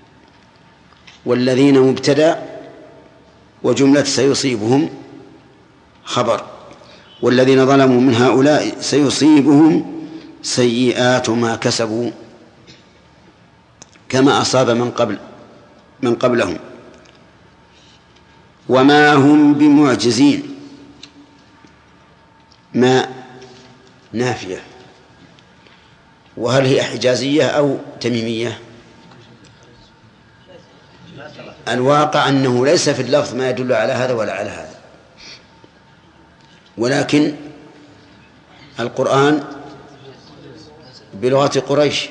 والذين مبتدأ وجملة سيصيبهم خبر، والذين ظلموا من هؤلاء سيصيبهم سيئات ما كسبوا كما أصاب من قبل من قبلهم وما هم بمعجزين. ما نافية، وهل هي حجازية أو تميمية؟ الواقع أنه ليس في اللفظ ما يدل على هذا ولا على هذا، ولكن القرآن بلغة قريش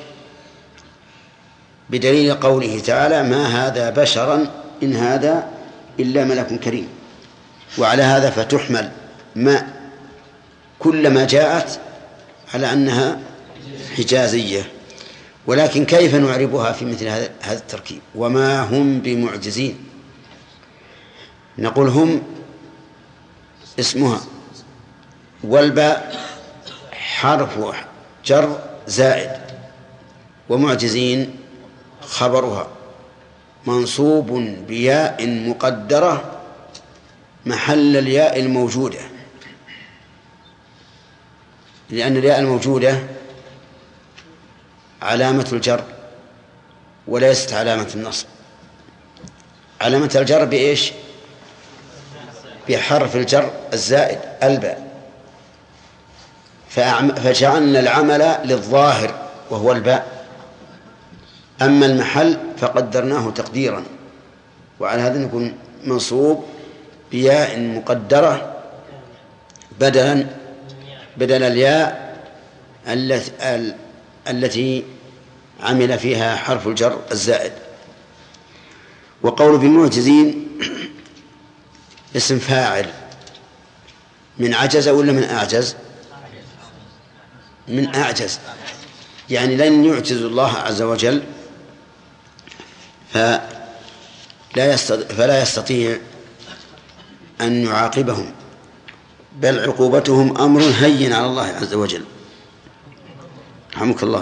بدليل قوله تعالى ما هذا بشرا إن هذا إلا ملك كريم. وعلى هذا فتحمل ما كلما جاءت على أنها حجازية. ولكن كيف نعربها في مثل هذا التركيب وما هم بمعجزين؟ نقول هم اسمها والباء حرف جر زائد ومعجزين خبرها منصوب بياء مقدرة محل الياء الموجودة، لأن الياء الموجودة علامة الجر وليست علامة النصب. علامة الجر بإيش؟ بحرف الجر الزائد الباء، فجعلنا العمل للظاهر وهو الباء. أما المحل فقدرناه تقديرا، وعلى هذا نكون منصوب بياء مقدرة بدلا بدل الياء التي عمل فيها حرف الجر الزائد. وقول بمعجزين اسم فاعل من عجز ولا من أعجز؟ من أعجز، يعني لن يعجز الله عز وجل فلا يستطيع, فلا يستطيع أن يعاقبهم، بل عقوبتهم أمر هين على الله عز وجل. رحمك الله.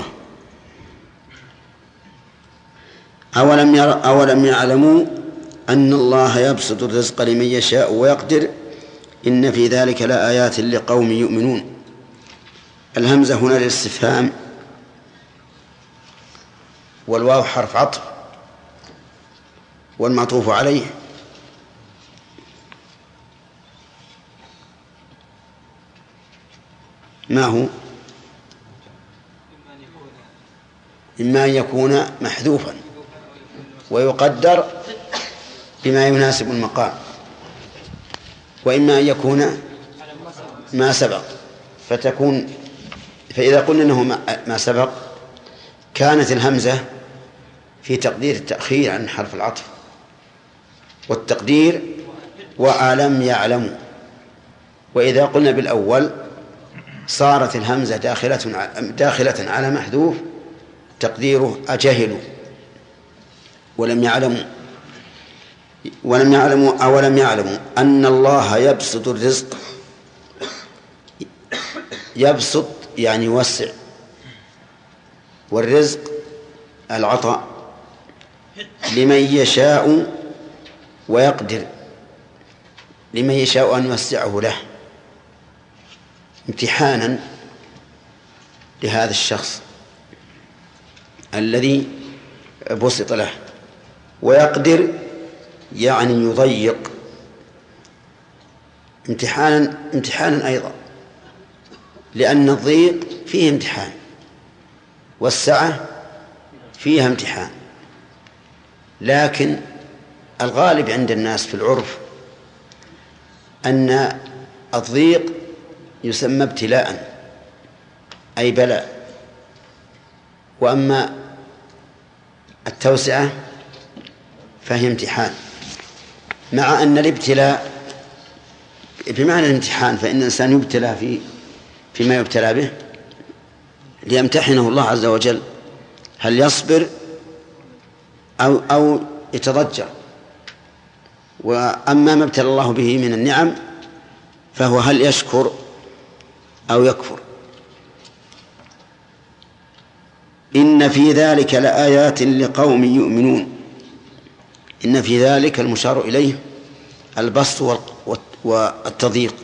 أولم, ير أولم يعلموا أن الله يبسط الرزق لمن يشاء ويقدر إن في ذلك لآيات لقوم يؤمنون. الهمزة هنا للاستفهام، والواو حرف عطف، والمعطوف عليه ما هو؟ إما أن يكون محذوفا ويقدر بما يناسب المقام، وإما أن يكون ما سبق فتكون، فإذا قلنا أنه ما سبق كانت الهمزة في تقدير التأخير عن حرف العطف، والتقدير وألم يعلموا. وإذا قلنا بالأول صارت الهمزة داخلة داخلة على محذوف تقديره أجهلوا ولم يعلموا. ولم يعلموا أولم يعلموا أن الله يبسط الرزق. يبسط يعني يوسع، والرزق العطاء لمن يشاء ويقدر، لمن يشاء أن يوسعه له امتحانا لهذا الشخص الذي بسط له، ويقدر يعني يضيق امتحانا امتحانا أيضا، لأن الضيق فيه امتحان والسعة فيها امتحان. لكن الغالب عند الناس في العرف أن الضيق يسمى ابتلاء أي بلاء، وأما التوسعة فهي امتحان، مع أن الابتلاء بمعنى الامتحان، فإن الإنسان يبتلى في فيما يبتلى به ليمتحنه الله عز وجل هل يصبر أو, أو يتضجر. وأما ما ابتلى الله به من النعم فهو هل يشكر أو يكفر. إن في ذلك لآيات لقوم يؤمنون. إن في ذلك المشار إليه البسط والتضييق.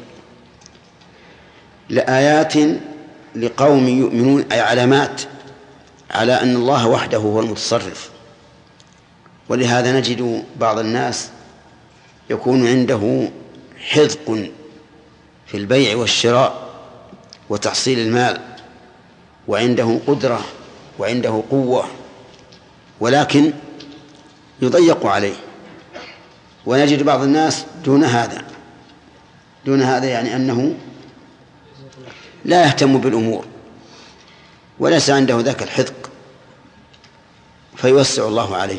لآيات لقوم يؤمنون أي علامات على أن الله وحده هو المتصرف. ولهذا نجد بعض الناس يكون عنده حذق في البيع والشراء وتحصيل المال، وعنده قدرة وعنده قوة، ولكن يضيق عليه. ونجد بعض الناس دون هذا دون هذا يعني أنه لا يهتم بالأمور وليس عنده ذاك الحذق فيوسع الله عليه.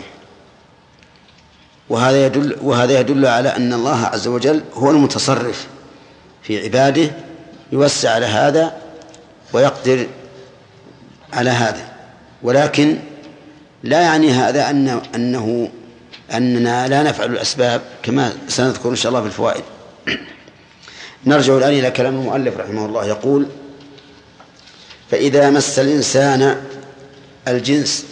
وهذا يدل وهذا يدل على أن الله عز وجل هو المتصرف في عباده، يوسع على هذا ويقدر على هذا. ولكن لا يعني هذا أن أنه أننا لا نفعل الأسباب كما سنذكر إن شاء الله في الفوائد. نرجع الآن إلى كلام المؤلف رحمه الله، يقول: فإذا مس الإنسان الجنس.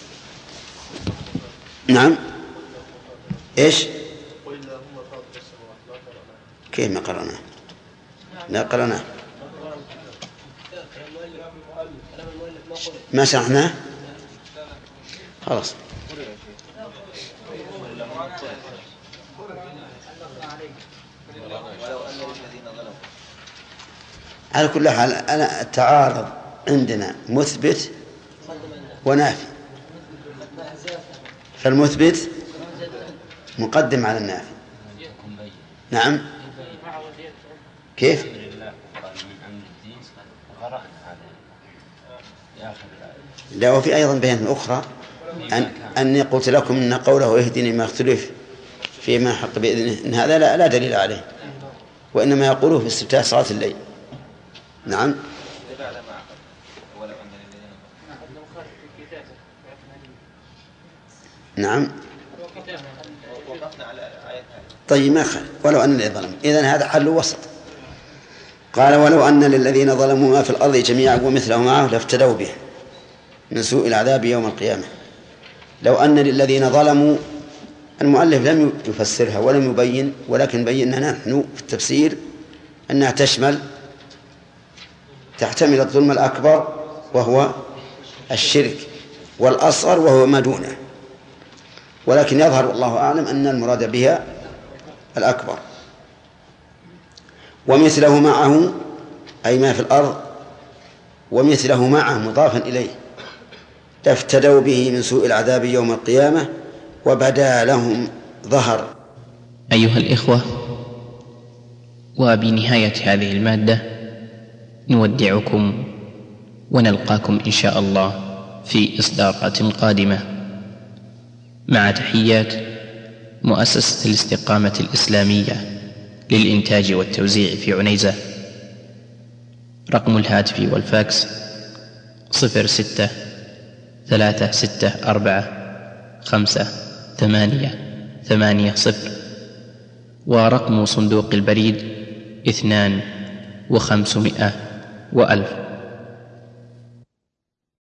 نعم. إيش؟ كيف ما قرأناه؟ لا قرأناه، ما شرحناه خلاص. على كل حال أنا التعارض عندنا مثبت ونافي، فالمثبت مقدم على النافي. نعم. كيف؟ لا، وفي أيضا بينة أخرى أن أني قلت لكم إن قوله اهدني ما اختلف فيما حق بإذنه إن هذا لا, لا دليل عليه، وإنما يقوله في استفتاح صلاة الليل. نعم. نعم. طيب ما خل ولو أن الذين ظلموا، إذن هذا حل وسط. قال ولو أن للذين ظلموا ما في الأرض جميعا ومثله معه لافتدوا به من سوء العذاب يوم القيامة. لو أن للذين ظلموا، المؤلف لم يفسرها ولم يبين، ولكن بينا نحن في التفسير أنها تشمل تحتمل الظلم الأكبر وهو الشرك، والأصغر وهو ما دونه، ولكن يظهر والله أعلم أن المراد بها الأكبر. ومثله معه أي ما في الأرض، ومثله معه مضافا إليه، لافتدوا به من سوء العذاب يوم القيامة وبدا لهم ظهر. أيها الإخوة، وبنهاية هذه المادة نودعكم ونلقاكم إن شاء الله في إصدارات قادمة، مع تحيات مؤسسة الاستقامة الإسلامية للإنتاج والتوزيع في عنيزة. رقم الهاتف والفاكس صفر ستة ثلاثة ستة أربعة خمسة ثمانية ثمانية صفر، ورقم صندوق البريد اثنان وخمسمائة وألف.